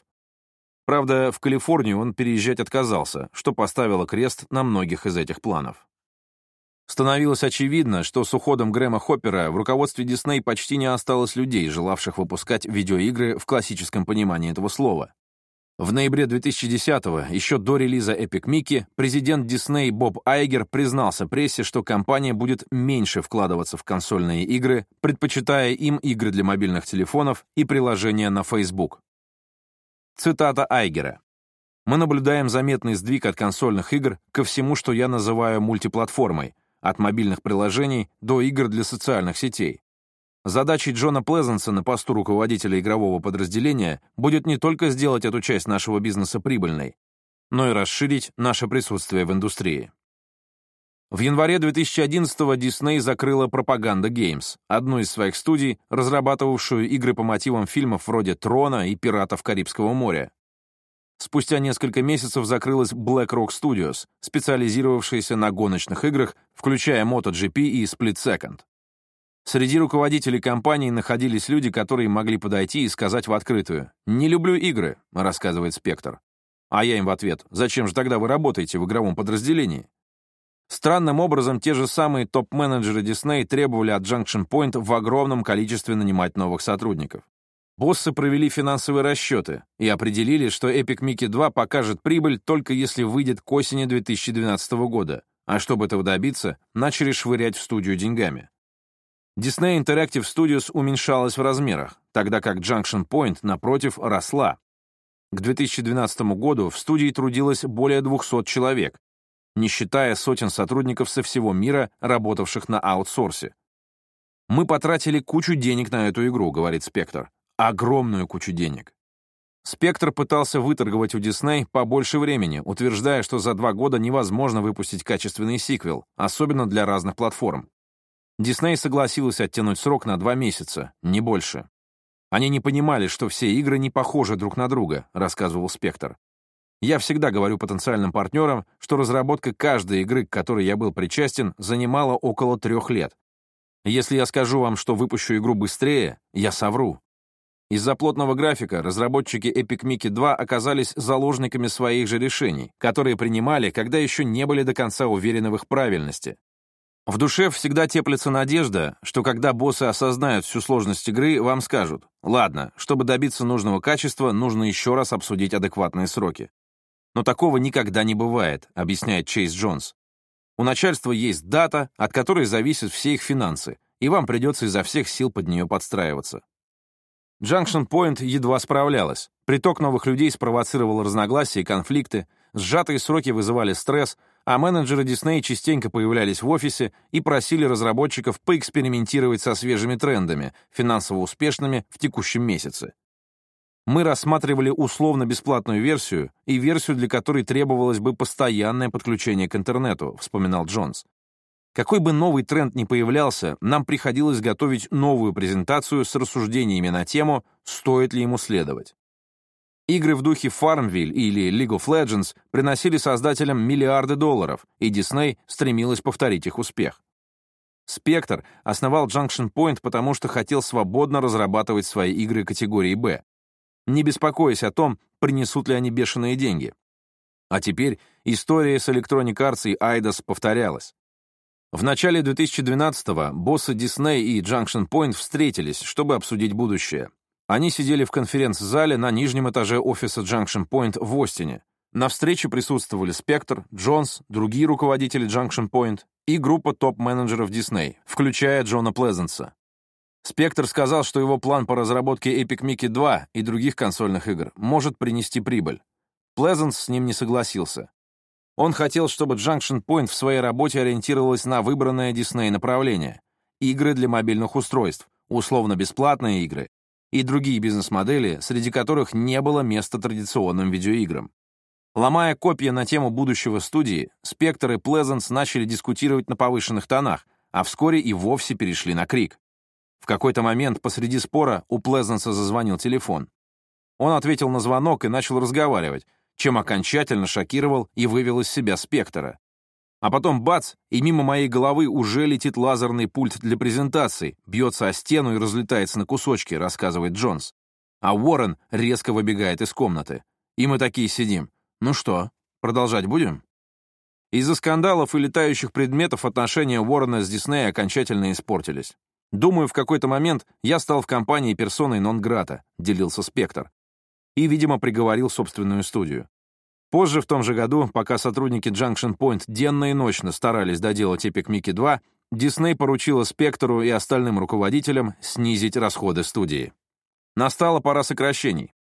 Правда, в Калифорнию он переезжать отказался, что поставило крест на многих из этих планов. Становилось очевидно, что с уходом Грэма Хоппера в руководстве Disney почти не осталось людей, желавших выпускать видеоигры в классическом понимании этого слова. В ноябре две тысячи десятого, еще до релиза Epic Mickey, президент Disney Боб Айгер признался прессе, что компания будет меньше вкладываться в консольные игры, предпочитая им игры для мобильных телефонов и приложения на Facebook. Цитата Айгера. Мы наблюдаем заметный сдвиг от консольных игр ко всему, что я называю мультиплатформой, от мобильных приложений до игр для социальных сетей. Задачей Джона Плезанса на посту руководителя игрового подразделения будет не только сделать эту часть нашего бизнеса прибыльной, но и расширить наше присутствие в индустрии. В январе две тысячи одиннадцатого Disney закрыла Propaganda Games, одну из своих студий, разрабатывавшую игры по мотивам фильмов вроде «Трона» и «Пиратов Карибского моря». Спустя несколько месяцев закрылась Black Rock Studios, специализировавшаяся на гоночных играх, включая MotoGP и Split Second. Среди руководителей компании находились люди, которые могли подойти и сказать в открытую: «Не люблю игры», — рассказывает Спектр. А я им в ответ: «Зачем же тогда вы работаете в игровом подразделении?» Странным образом, те же самые топ-менеджеры Disney требовали от Junction Point в огромном количестве нанимать новых сотрудников. Боссы провели финансовые расчеты и определили, что Epic Mickey два покажет прибыль только если выйдет к осени две тысячи двенадцатого года, а чтобы этого добиться, начали швырять в студию деньгами. Disney Interactive Studios уменьшалась в размерах, тогда как Junction Point, напротив, росла. К две тысячи двенадцатому году в студии трудилось более двухсот человек, не считая сотен сотрудников со всего мира, работавших на аутсорсе. «Мы потратили кучу денег на эту игру», — говорит Спектр. Огромную кучу денег. Спектр пытался выторговать у Disney побольше времени, утверждая, что за два года невозможно выпустить качественный сиквел, особенно для разных платформ. Disney согласилась оттянуть срок на два месяца, не больше. «Они не понимали, что все игры не похожи друг на друга», — рассказывал Спектр. «Я всегда говорю потенциальным партнерам, что разработка каждой игры, к которой я был причастен, занимала около трех лет. Если я скажу вам, что выпущу игру быстрее, я совру». Из-за плотного графика разработчики Epic Mickey два оказались заложниками своих же решений, которые принимали, когда еще не были до конца уверены в их правильности. В душе всегда теплится надежда, что когда боссы осознают всю сложность игры, вам скажут: «Ладно, чтобы добиться нужного качества, нужно еще раз обсудить адекватные сроки». Но такого никогда не бывает, объясняет Чейз Джонс. У начальства есть дата, от которой зависят все их финансы, и вам придется изо всех сил под нее подстраиваться. Junction Point едва справлялась. Приток новых людей спровоцировал разногласия и конфликты, сжатые сроки вызывали стресс, а менеджеры Disney частенько появлялись в офисе и просили разработчиков поэкспериментировать со свежими трендами, финансово успешными в текущем месяце. «Мы рассматривали условно-бесплатную версию и версию, для которой требовалось бы постоянное подключение к интернету», — вспоминал Джонс. «Какой бы новый тренд ни появлялся, нам приходилось готовить новую презентацию с рассуждениями на тему, стоит ли ему следовать». Игры в духе Farmville или League of Legends приносили создателям миллиарды долларов, и Disney стремилась повторить их успех. Спектр основал Junction Point, потому что хотел свободно разрабатывать свои игры категории «Б», не беспокоясь о том, принесут ли они бешеные деньги. А теперь история с Electronic Arts и Eidos повторялась. В начале две тысячи двенадцатого боссы Disney и Junction Point встретились, чтобы обсудить будущее. Они сидели в конференц-зале на нижнем этаже офиса Junction Point в Остине. На встрече присутствовали Спектр, Джонс, другие руководители Junction Point и группа топ-менеджеров Disney, включая Джона Плезанса. Спектр сказал, что его план по разработке Epic Mickey два и других консольных игр может принести прибыль. Плезанс с ним не согласился. Он хотел, чтобы Junction Point в своей работе ориентировалась на выбранное Disney направление — игры для мобильных устройств, условно-бесплатные игры и другие бизнес-модели, среди которых не было места традиционным видеоиграм. Ломая копья на тему будущего студии, Спектр и Плезанс начали дискутировать на повышенных тонах, а вскоре и вовсе перешли на крик. В какой-то момент посреди спора у Плезанса зазвонил телефон. Он ответил на звонок и начал разговаривать, чем окончательно шокировал и вывел из себя Спектра. А потом бац, и мимо моей головы уже летит лазерный пульт для презентации, бьется о стену и разлетается на кусочки, рассказывает Джонс. А Уоррен резко выбегает из комнаты. И мы такие сидим. Ну что, продолжать будем? Из-за скандалов и летающих предметов отношения Уоррена с Дисней окончательно испортились. «Думаю, в какой-то момент я стал в компании персоной нон-грата», — делился Спектр. И, видимо, приговорил собственную студию. Позже, в том же году, пока сотрудники Junction Point денно и ночно старались доделать Epic Mickey два, Disney поручила Спектру и остальным руководителям снизить расходы студии. Настала пора сокращений.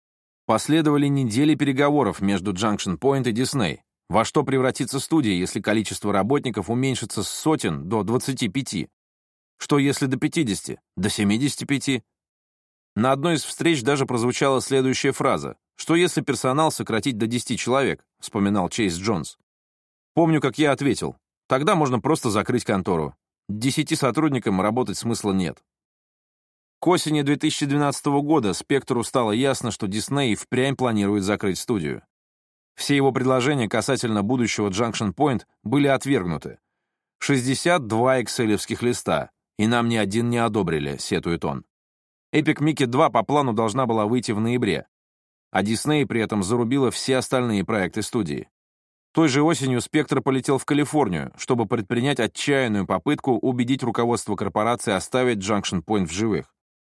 Последовали недели переговоров между Junction Point и Disney. Во что превратится студия, если количество работников уменьшится с сотен до двадцати пяти? Что если до пятидесяти? До семидесяти пяти? На одной из встреч даже прозвучала следующая фраза: «Что если персонал сократить до десяти человек?» — вспоминал Чейз Джонс. Помню, как я ответил: «Тогда можно просто закрыть контору. Десяти сотрудникам работать смысла нет». К осени две тысячи двенадцатого года Спектору стало ясно, что Disney впрямь планирует закрыть студию. Все его предложения касательно будущего Junction Point были отвергнуты. шестьдесят два экселевских листа, и нам ни один не одобрили, сетует он. Epic Mickey два по плану должна была выйти в ноябре, а Disney при этом зарубила все остальные проекты студии. Той же осенью Спектр полетел в Калифорнию, чтобы предпринять отчаянную попытку убедить руководство корпорации оставить Junction Point в живых.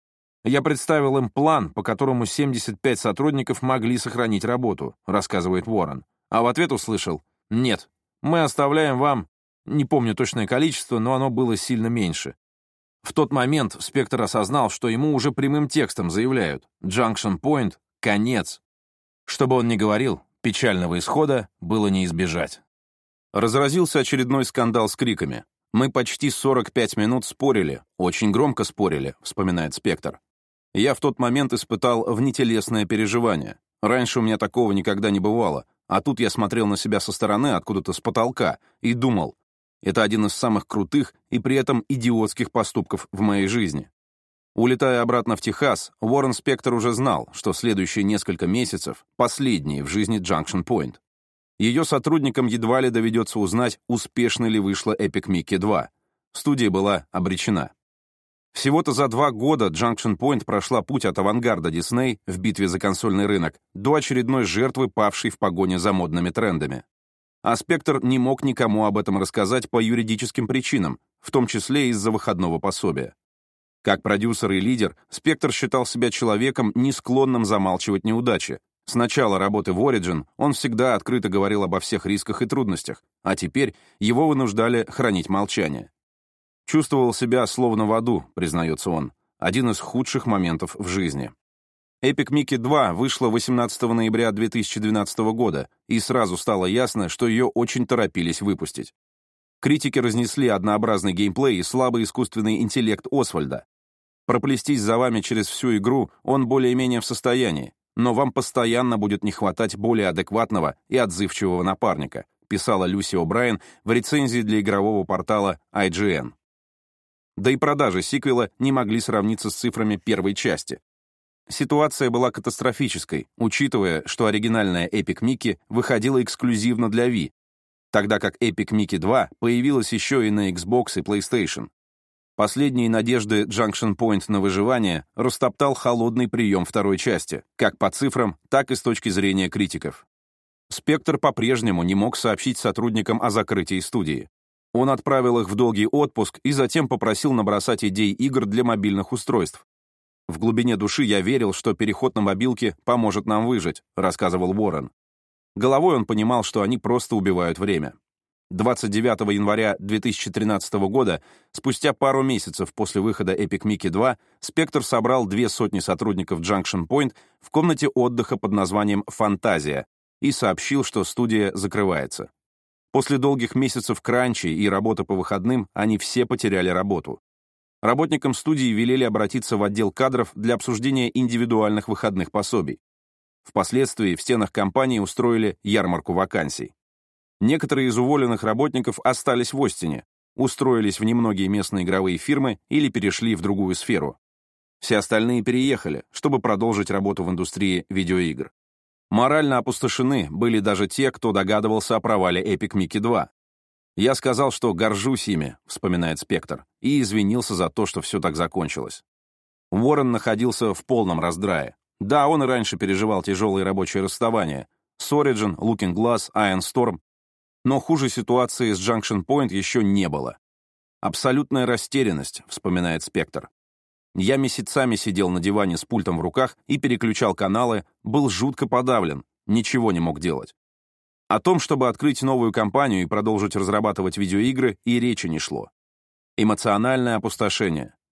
«Я представил им план, по которому семьдесят пять сотрудников могли сохранить работу», рассказывает Уоррен. А в ответ услышал: «Нет, мы оставляем вам...» Не помню точное количество, но оно было сильно меньше. В тот момент Спектр осознал, что ему уже прямым текстом заявляют: Junction Point — конец. Что бы он ни говорил, печального исхода было не избежать. Разразился очередной скандал с криками. «Мы почти сорок пять минут спорили, очень громко спорили», — вспоминает Спектр. «Я в тот момент испытал внетелесное переживание. Раньше у меня такого никогда не бывало, а тут я смотрел на себя со стороны, откуда-то с потолка, и думал: это один из самых крутых и при этом идиотских поступков в моей жизни». Улетая обратно в Техас, Уоррен Спектр уже знал, что следующие несколько месяцев — последние в жизни Junction Point. Ее сотрудникам едва ли доведется узнать, успешно ли вышла Epic Mickey два. Студия была обречена. Всего-то за два года Junction Point прошла путь от авангарда Disney в битве за консольный рынок до очередной жертвы, павшей в погоне за модными трендами. А Спектр не мог никому об этом рассказать по юридическим причинам, в том числе из-за выходного пособия. Как продюсер и лидер, Спектр считал себя человеком, не склонным замалчивать неудачи. С начала работы в Origin он всегда открыто говорил обо всех рисках и трудностях, а теперь его вынуждали хранить молчание. «Чувствовал себя словно в аду», — признается он, — один из худших моментов в жизни. Epic Mickey два вышла восемнадцатого ноября две тысячи двенадцатого года, и сразу стало ясно, что ее очень торопились выпустить. Критики разнесли однообразный геймплей и слабый искусственный интеллект Освальда. Проплестись за вами через всю игру он более-менее в состоянии, но вам постоянно будет не хватать более адекватного и отзывчивого напарника, писала Люси О'Брайен в рецензии для игрового портала ай джи эн. Да и продажи сиквела не могли сравниться с цифрами первой части. Ситуация была катастрофической, учитывая, что оригинальная Epic Mickey выходила эксклюзивно для Wii, тогда как Epic Mickey два появилась еще и на Xbox и PlayStation. Последние надежды Junction Point на выживание растоптал холодный прием второй части, как по цифрам, так и с точки зрения критиков. Спектр по-прежнему не мог сообщить сотрудникам о закрытии студии. Он отправил их в долгий отпуск и затем попросил набросать идей игр для мобильных устройств. «В глубине души я верил, что переход на мобилки поможет нам выжить», — рассказывал Уоррен. Головой он понимал, что они просто убивают время. двадцать девятого января две тысячи тринадцатого года, спустя пару месяцев после выхода Epic Mickey два, Спектр собрал две сотни сотрудников Junction Point в комнате отдыха под названием «Фантазия» и сообщил, что студия закрывается. После долгих месяцев кранчи и работы по выходным они все потеряли работу. Работникам студии велели обратиться в отдел кадров для обсуждения индивидуальных выходных пособий. Впоследствии в стенах компании устроили ярмарку вакансий. Некоторые из уволенных работников остались в Остине, устроились в немногие местные игровые фирмы или перешли в другую сферу. Все остальные переехали, чтобы продолжить работу в индустрии видеоигр. Морально опустошены были даже те, кто догадывался о провале Epic Mickey два. «Я сказал, что горжусь ими», — вспоминает Спектр, и извинился за то, что все так закончилось. Уоррен находился в полном раздрае. Да, он и раньше переживал тяжелые рабочие расставания с Origin, Looking Glass, Iron Storm, но хуже ситуации с Junction Point еще не было. «Абсолютная растерянность», — вспоминает Спектр. «Я месяцами сидел на диване с пультом в руках и переключал каналы, был жутко подавлен, ничего не мог делать. О том, чтобы открыть новую компанию и продолжить разрабатывать видеоигры, и речи не шло. Эмоциональное опустошение.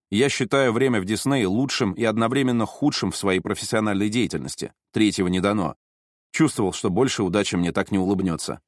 Я считаю время в Дисней лучшим и одновременно худшим в своей профессиональной деятельности. Третьего не дано. Чувствовал, что больше удачи мне так не улыбнется.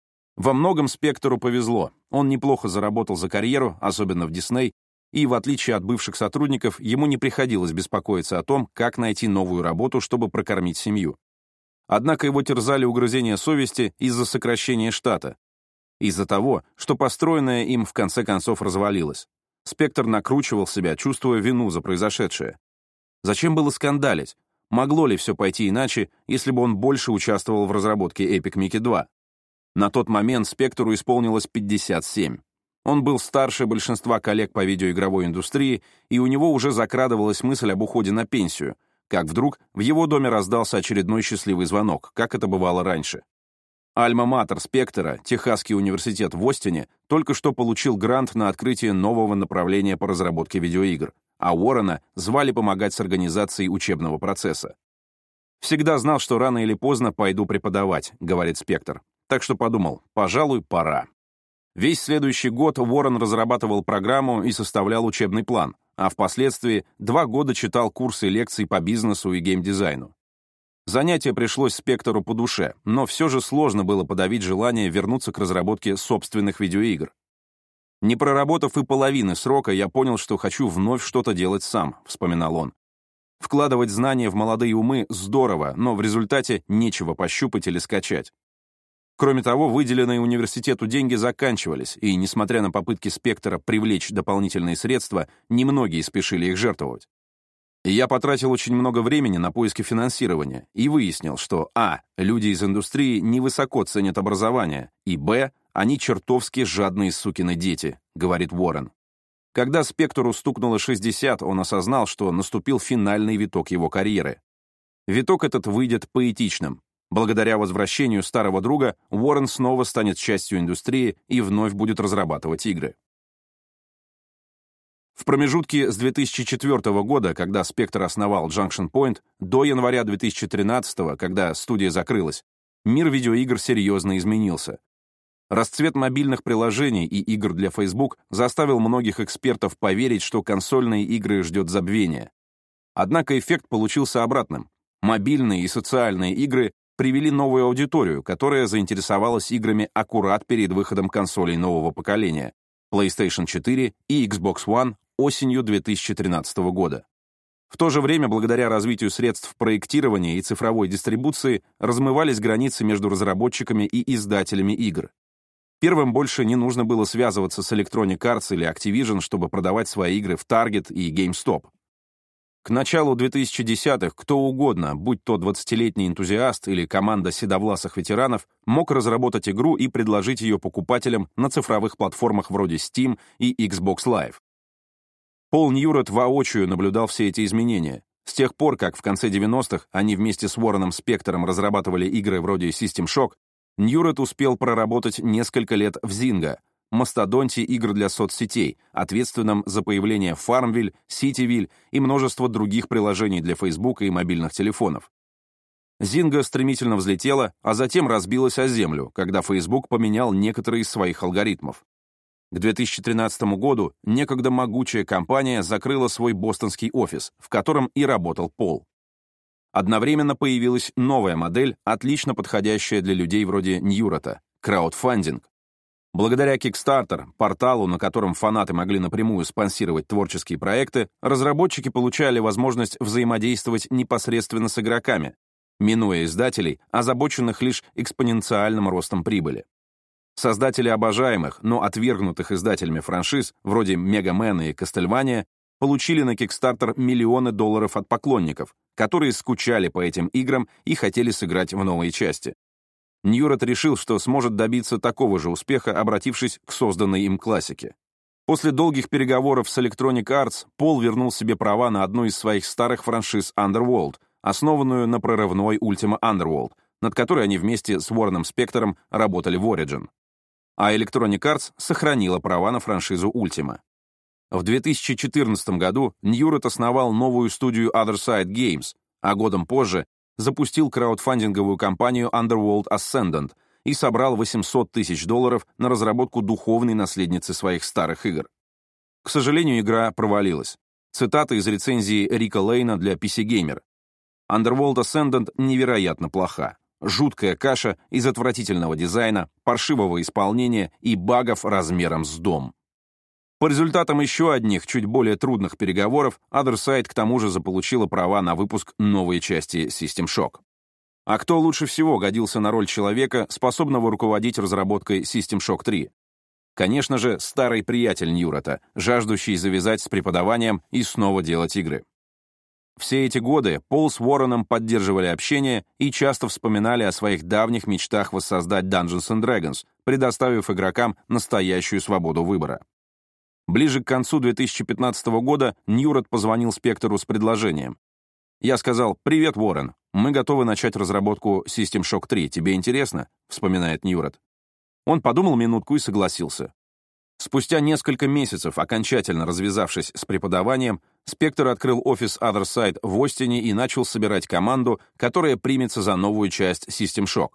Во многом Спектору повезло. Он неплохо заработал за карьеру, особенно в Дисней, и, в отличие от бывших сотрудников, ему не приходилось беспокоиться о том, как найти новую работу, чтобы прокормить семью. Однако его терзали угрызения совести из-за сокращения штата, из-за того, что построенное им в конце концов развалилось. Спектор накручивал себя, чувствуя вину за произошедшее. Зачем было скандалить? Могло ли все пойти иначе, если бы он больше участвовал в разработке Epic Mickey два? На тот момент Спектору исполнилось пятьдесят семь. Он был старше большинства коллег по видеоигровой индустрии, и у него уже закрадывалась мысль об уходе на пенсию, как вдруг в его доме раздался очередной счастливый звонок, как это бывало раньше. Альма-матер Спектора, Техасский университет в Остине, только что получил грант на открытие нового направления по разработке видеоигр, а Уоррена звали помогать с организацией учебного процесса. «Всегда знал, что рано или поздно пойду преподавать», — говорит Спектор. Так что подумал, пожалуй, пора. Весь следующий год Уоррен разрабатывал программу и составлял учебный план, а впоследствии два года читал курсы лекций по бизнесу и геймдизайну. Занятие пришлось Спектору по душе, но все же сложно было подавить желание вернуться к разработке собственных видеоигр. «Не проработав и половины срока, я понял, что хочу вновь что-то делать сам», — вспоминал он. «Вкладывать знания в молодые умы здорово, но в результате нечего пощупать или скачать». Кроме того, выделенные университету деньги заканчивались, и, несмотря на попытки Спектора привлечь дополнительные средства, немногие спешили их жертвовать. И я потратил очень много времени на поиски финансирования и выяснил, что а. люди из индустрии невысоко ценят образование, и б. они чертовски жадные сукины дети, говорит Уоррен. Когда Спектору стукнуло шестьдесят, он осознал, что наступил финальный виток его карьеры. Виток этот выйдет поэтичным. Благодаря возвращению старого друга Уоррен снова станет частью индустрии и вновь будет разрабатывать игры. В промежутке с две тысячи четвёртого года, когда Спектор основал Junction Point, до января две тысячи тринадцатого, когда студия закрылась, мир видеоигр серьезно изменился. Расцвет мобильных приложений и игр для Facebook заставил многих экспертов поверить, что консольные игры ждет забвение. Однако эффект получился обратным. Мобильные и социальные игры привели новую аудиторию, которая заинтересовалась играми аккурат перед выходом консолей нового поколения PlayStation четыре и Xbox One осенью две тысячи тринадцатого года. В то же время, благодаря развитию средств проектирования и цифровой дистрибуции, размывались границы между разработчиками и издателями игр. Первым больше не нужно было связываться с Electronic Arts или Activision, чтобы продавать свои игры в Target и GameStop. К началу две тысячи десятых кто угодно, будь то двадцатилетний энтузиаст или команда седовласых ветеранов, мог разработать игру и предложить ее покупателям на цифровых платформах вроде Steam и Xbox Live. Пол Ньюрат воочию наблюдал все эти изменения. С тех пор, как в конце девяностых они вместе с Уорреном Спектором разрабатывали игры вроде System Shock, Ньюрат успел проработать несколько лет в Zynga, мастодонте игр для соцсетей, ответственном за появление Farmville, Cityville и множество других приложений для Facebook и мобильных телефонов. Zynga стремительно взлетела, а затем разбилась о землю, когда Facebook поменял некоторые из своих алгоритмов. К две тысячи тринадцатому году некогда могучая компания закрыла свой бостонский офис, в котором и работал Пол. Одновременно появилась новая модель, отлично подходящая для людей вроде Ньюрата — краудфандинг. Благодаря Kickstarter, порталу, на котором фанаты могли напрямую спонсировать творческие проекты, разработчики получали возможность взаимодействовать непосредственно с игроками, минуя издателей, озабоченных лишь экспоненциальным ростом прибыли. Создатели обожаемых, но отвергнутых издателями франшиз, вроде Mega Man и Castlevania, получили на Kickstarter миллионы долларов от поклонников, которые скучали по этим играм и хотели сыграть в новые части. Ньюрат решил, что сможет добиться такого же успеха, обратившись к созданной им классике. После долгих переговоров с Electronic Arts Пол вернул себе права на одну из своих старых франшиз Underworld, основанную на прорывной Ultima Underworld, над которой они вместе с Уорреном Спектором работали в Origin. А Electronic Arts сохранила права на франшизу Ultima. В две тысячи четырнадцатом году Ньюрат основал новую студию Other Side Games, а годом позже запустил краудфандинговую компанию Underworld Ascendant и собрал восемьсот тысяч долларов на разработку духовной наследницы своих старых игр. К сожалению, игра провалилась. Цитата из рецензии Рика Лейна для пи си Gamer. Underworld Ascendant невероятно плоха. Жуткая каша из отвратительного дизайна, паршивого исполнения и багов размером с дом. По результатам еще одних, чуть более трудных переговоров, Otherside к тому же заполучила права на выпуск новой части System Shock. А кто лучше всего годился на роль человека, способного руководить разработкой System Shock три? Конечно же, старый приятель Ньюрата, жаждущий завязать с преподаванием и снова делать игры. Все эти годы Пол с Уорреном поддерживали общение и часто вспоминали о своих давних мечтах воссоздать Dungeons энд Dragons, предоставив игрокам настоящую свободу выбора. Ближе к концу две тысячи пятнадцатого года Ньюрат позвонил Спектору с предложением. «Я сказал: «Привет, Уоррен, мы готовы начать разработку System Shock три. Тебе интересно?» — вспоминает Ньюрат. Он подумал минутку и согласился. Спустя несколько месяцев, окончательно развязавшись с преподаванием, Спектор открыл офис Otherside в Остине и начал собирать команду, которая примется за новую часть System Shock.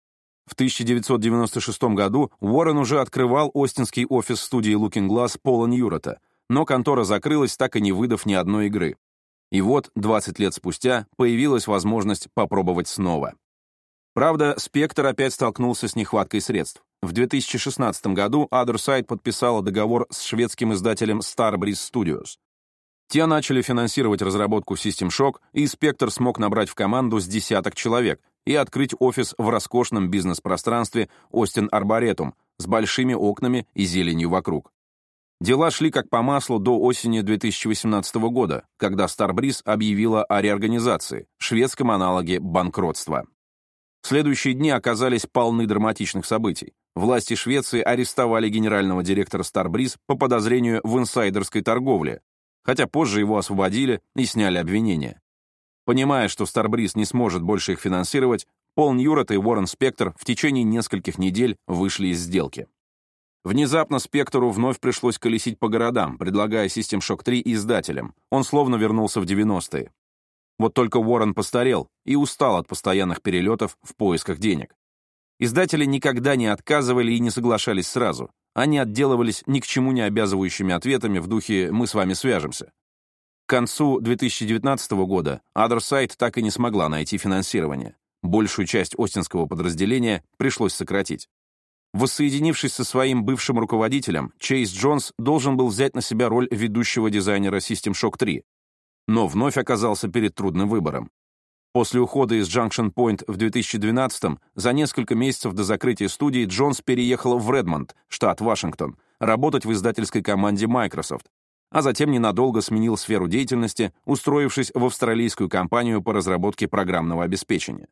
В тысяча девятьсот девяносто шестом году Уоррен уже открывал остинский офис студии Looking Glass Пола Ньюрата, но контора закрылась, так и не выдав ни одной игры. И вот, двадцать лет спустя, появилась возможность попробовать снова. Правда, Спектр опять столкнулся с нехваткой средств. В две тысячи шестнадцатом году Otherside подписала договор с шведским издателем Starbreeze Studios. Те начали финансировать разработку System Shock, и Спектр смог набрать в команду с десяток человек и открыть офис в роскошном бизнес-пространстве Остин Арборетум с большими окнами и зеленью вокруг. Дела шли как по маслу до осени две тысячи восемнадцатого года, когда Starbreeze объявила о реорганизации, шведском аналоге банкротства. Следующие дни оказались полны драматичных событий. Власти Швеции арестовали генерального директора Starbreeze по подозрению в инсайдерской торговле, хотя позже его освободили и сняли обвинения. Понимая, что Starbreeze не сможет больше их финансировать, Пол Ньюрат и Уоррен Спектор в течение нескольких недель вышли из сделки. Внезапно Спектору вновь пришлось колесить по городам, предлагая System Shock три издателям. Он словно вернулся в девяностые. Вот только Уоррен постарел и устал от постоянных перелетов в поисках денег. Издатели никогда не отказывали и не соглашались сразу. Они отделывались ни к чему не обязывающими ответами в духе «мы с вами свяжемся». К концу две тысячи девятнадцатого года Otherside так и не смогла найти финансирование. Большую часть остинского подразделения пришлось сократить. Воссоединившись со своим бывшим руководителем, Чейз Джонс должен был взять на себя роль ведущего дизайнера System Shock три, но вновь оказался перед трудным выбором. После ухода из Junction Point в две тысячи двенадцатом, за несколько месяцев до закрытия студии, Джонс переехал в Редмонд, штат Вашингтон, работать в издательской команде Microsoft, а затем ненадолго сменил сферу деятельности, устроившись в австралийскую компанию по разработке программного обеспечения.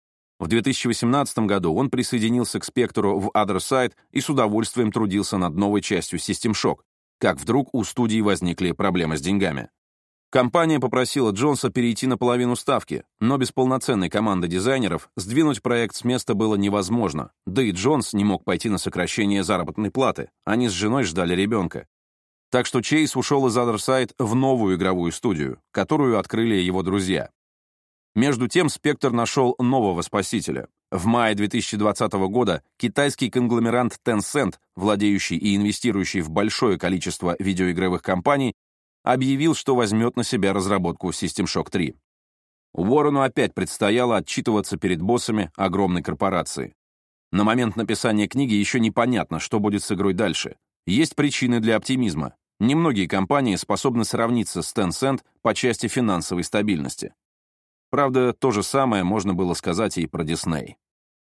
В две тысячи восемнадцатом году он присоединился к Спектору в Otherside и с удовольствием трудился над новой частью System Shock, как вдруг у студии возникли проблемы с деньгами. Компания попросила Джонса перейти на половину ставки, но без полноценной команды дизайнеров сдвинуть проект с места было невозможно, да и Джонс не мог пойти на сокращение заработной платы, они с женой ждали ребенка. Так что Чейз ушел из Otherside в новую игровую студию, которую открыли его друзья. Между тем Спектр нашел нового спасителя. В мае две тысячи двадцатого года китайский конгломерант Tencent, владеющий и инвестирующий в большое количество видеоигровых компаний, объявил, что возьмет на себя разработку System Shock три. Уоррену опять предстояло отчитываться перед боссами огромной корпорации. На момент написания книги еще непонятно, что будет с игрой дальше. Есть причины для оптимизма. Немногие компании способны сравниться с Tencent по части финансовой стабильности. Правда, то же самое можно было сказать и про Disney.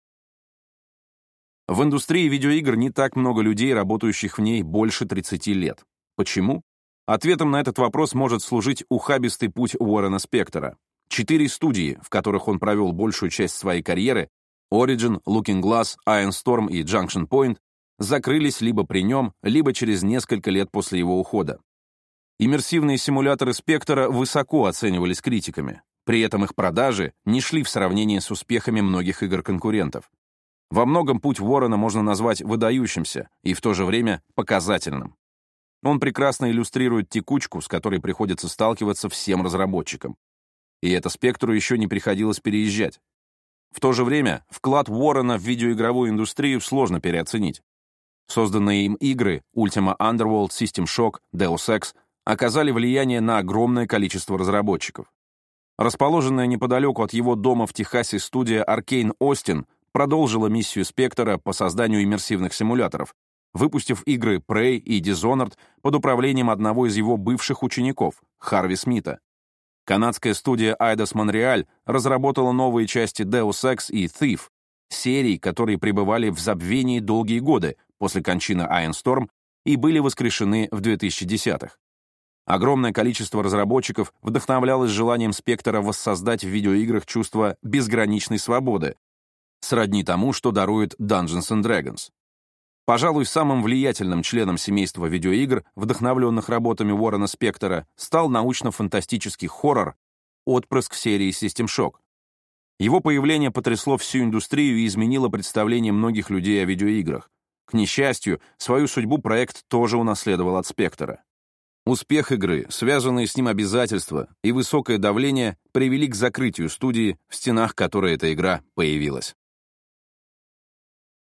В индустрии видеоигр не так много людей, работающих в ней больше тридцати лет. Почему? Ответом на этот вопрос может служить ухабистый путь Уоррена Спектора. Четыре студии, в которых он провел большую часть своей карьеры, Origin, Looking Glass, Iron Storm и Junction Point, закрылись либо при нем, либо через несколько лет после его ухода. Иммерсивные симуляторы Спектора высоко оценивались критиками. При этом их продажи не шли в сравнении с успехами многих игр-конкурентов. Во многом путь Уоррена можно назвать выдающимся и в то же время показательным. Он прекрасно иллюстрирует текучку, с которой приходится сталкиваться всем разработчикам. И это Спектру еще не приходилось переезжать. В то же время вклад Уоррена в видеоигровую индустрию сложно переоценить. Созданные им игры Ultima Underworld, System Shock, Deus Ex оказали влияние на огромное количество разработчиков. Расположенная неподалеку от его дома в Техасе студия Arcane Austin продолжила миссию Спектора по созданию иммерсивных симуляторов, выпустив игры Prey и Dishonored под управлением одного из его бывших учеников, Харви Смита. Канадская студия Eidos Montreal разработала новые части Deus Ex и Thief, серий, которые пребывали в забвении долгие годы после кончины Iron Storm и были воскрешены в две тысячи десятых. Огромное количество разработчиков вдохновлялось желанием Спектора воссоздать в видеоиграх чувство безграничной свободы, сродни тому, что дарует Dungeons and Dragons. Пожалуй, самым влиятельным членом семейства видеоигр, вдохновленных работами Уоррена Спектора, стал научно-фантастический хоррор «Отпрыск» серии System Shock. Его появление потрясло всю индустрию и изменило представление многих людей о видеоиграх. К несчастью, свою судьбу проект тоже унаследовал от Спектора. Успех игры, связанные с ним обязательства и высокое давление привели к закрытию студии, в стенах которой эта игра появилась.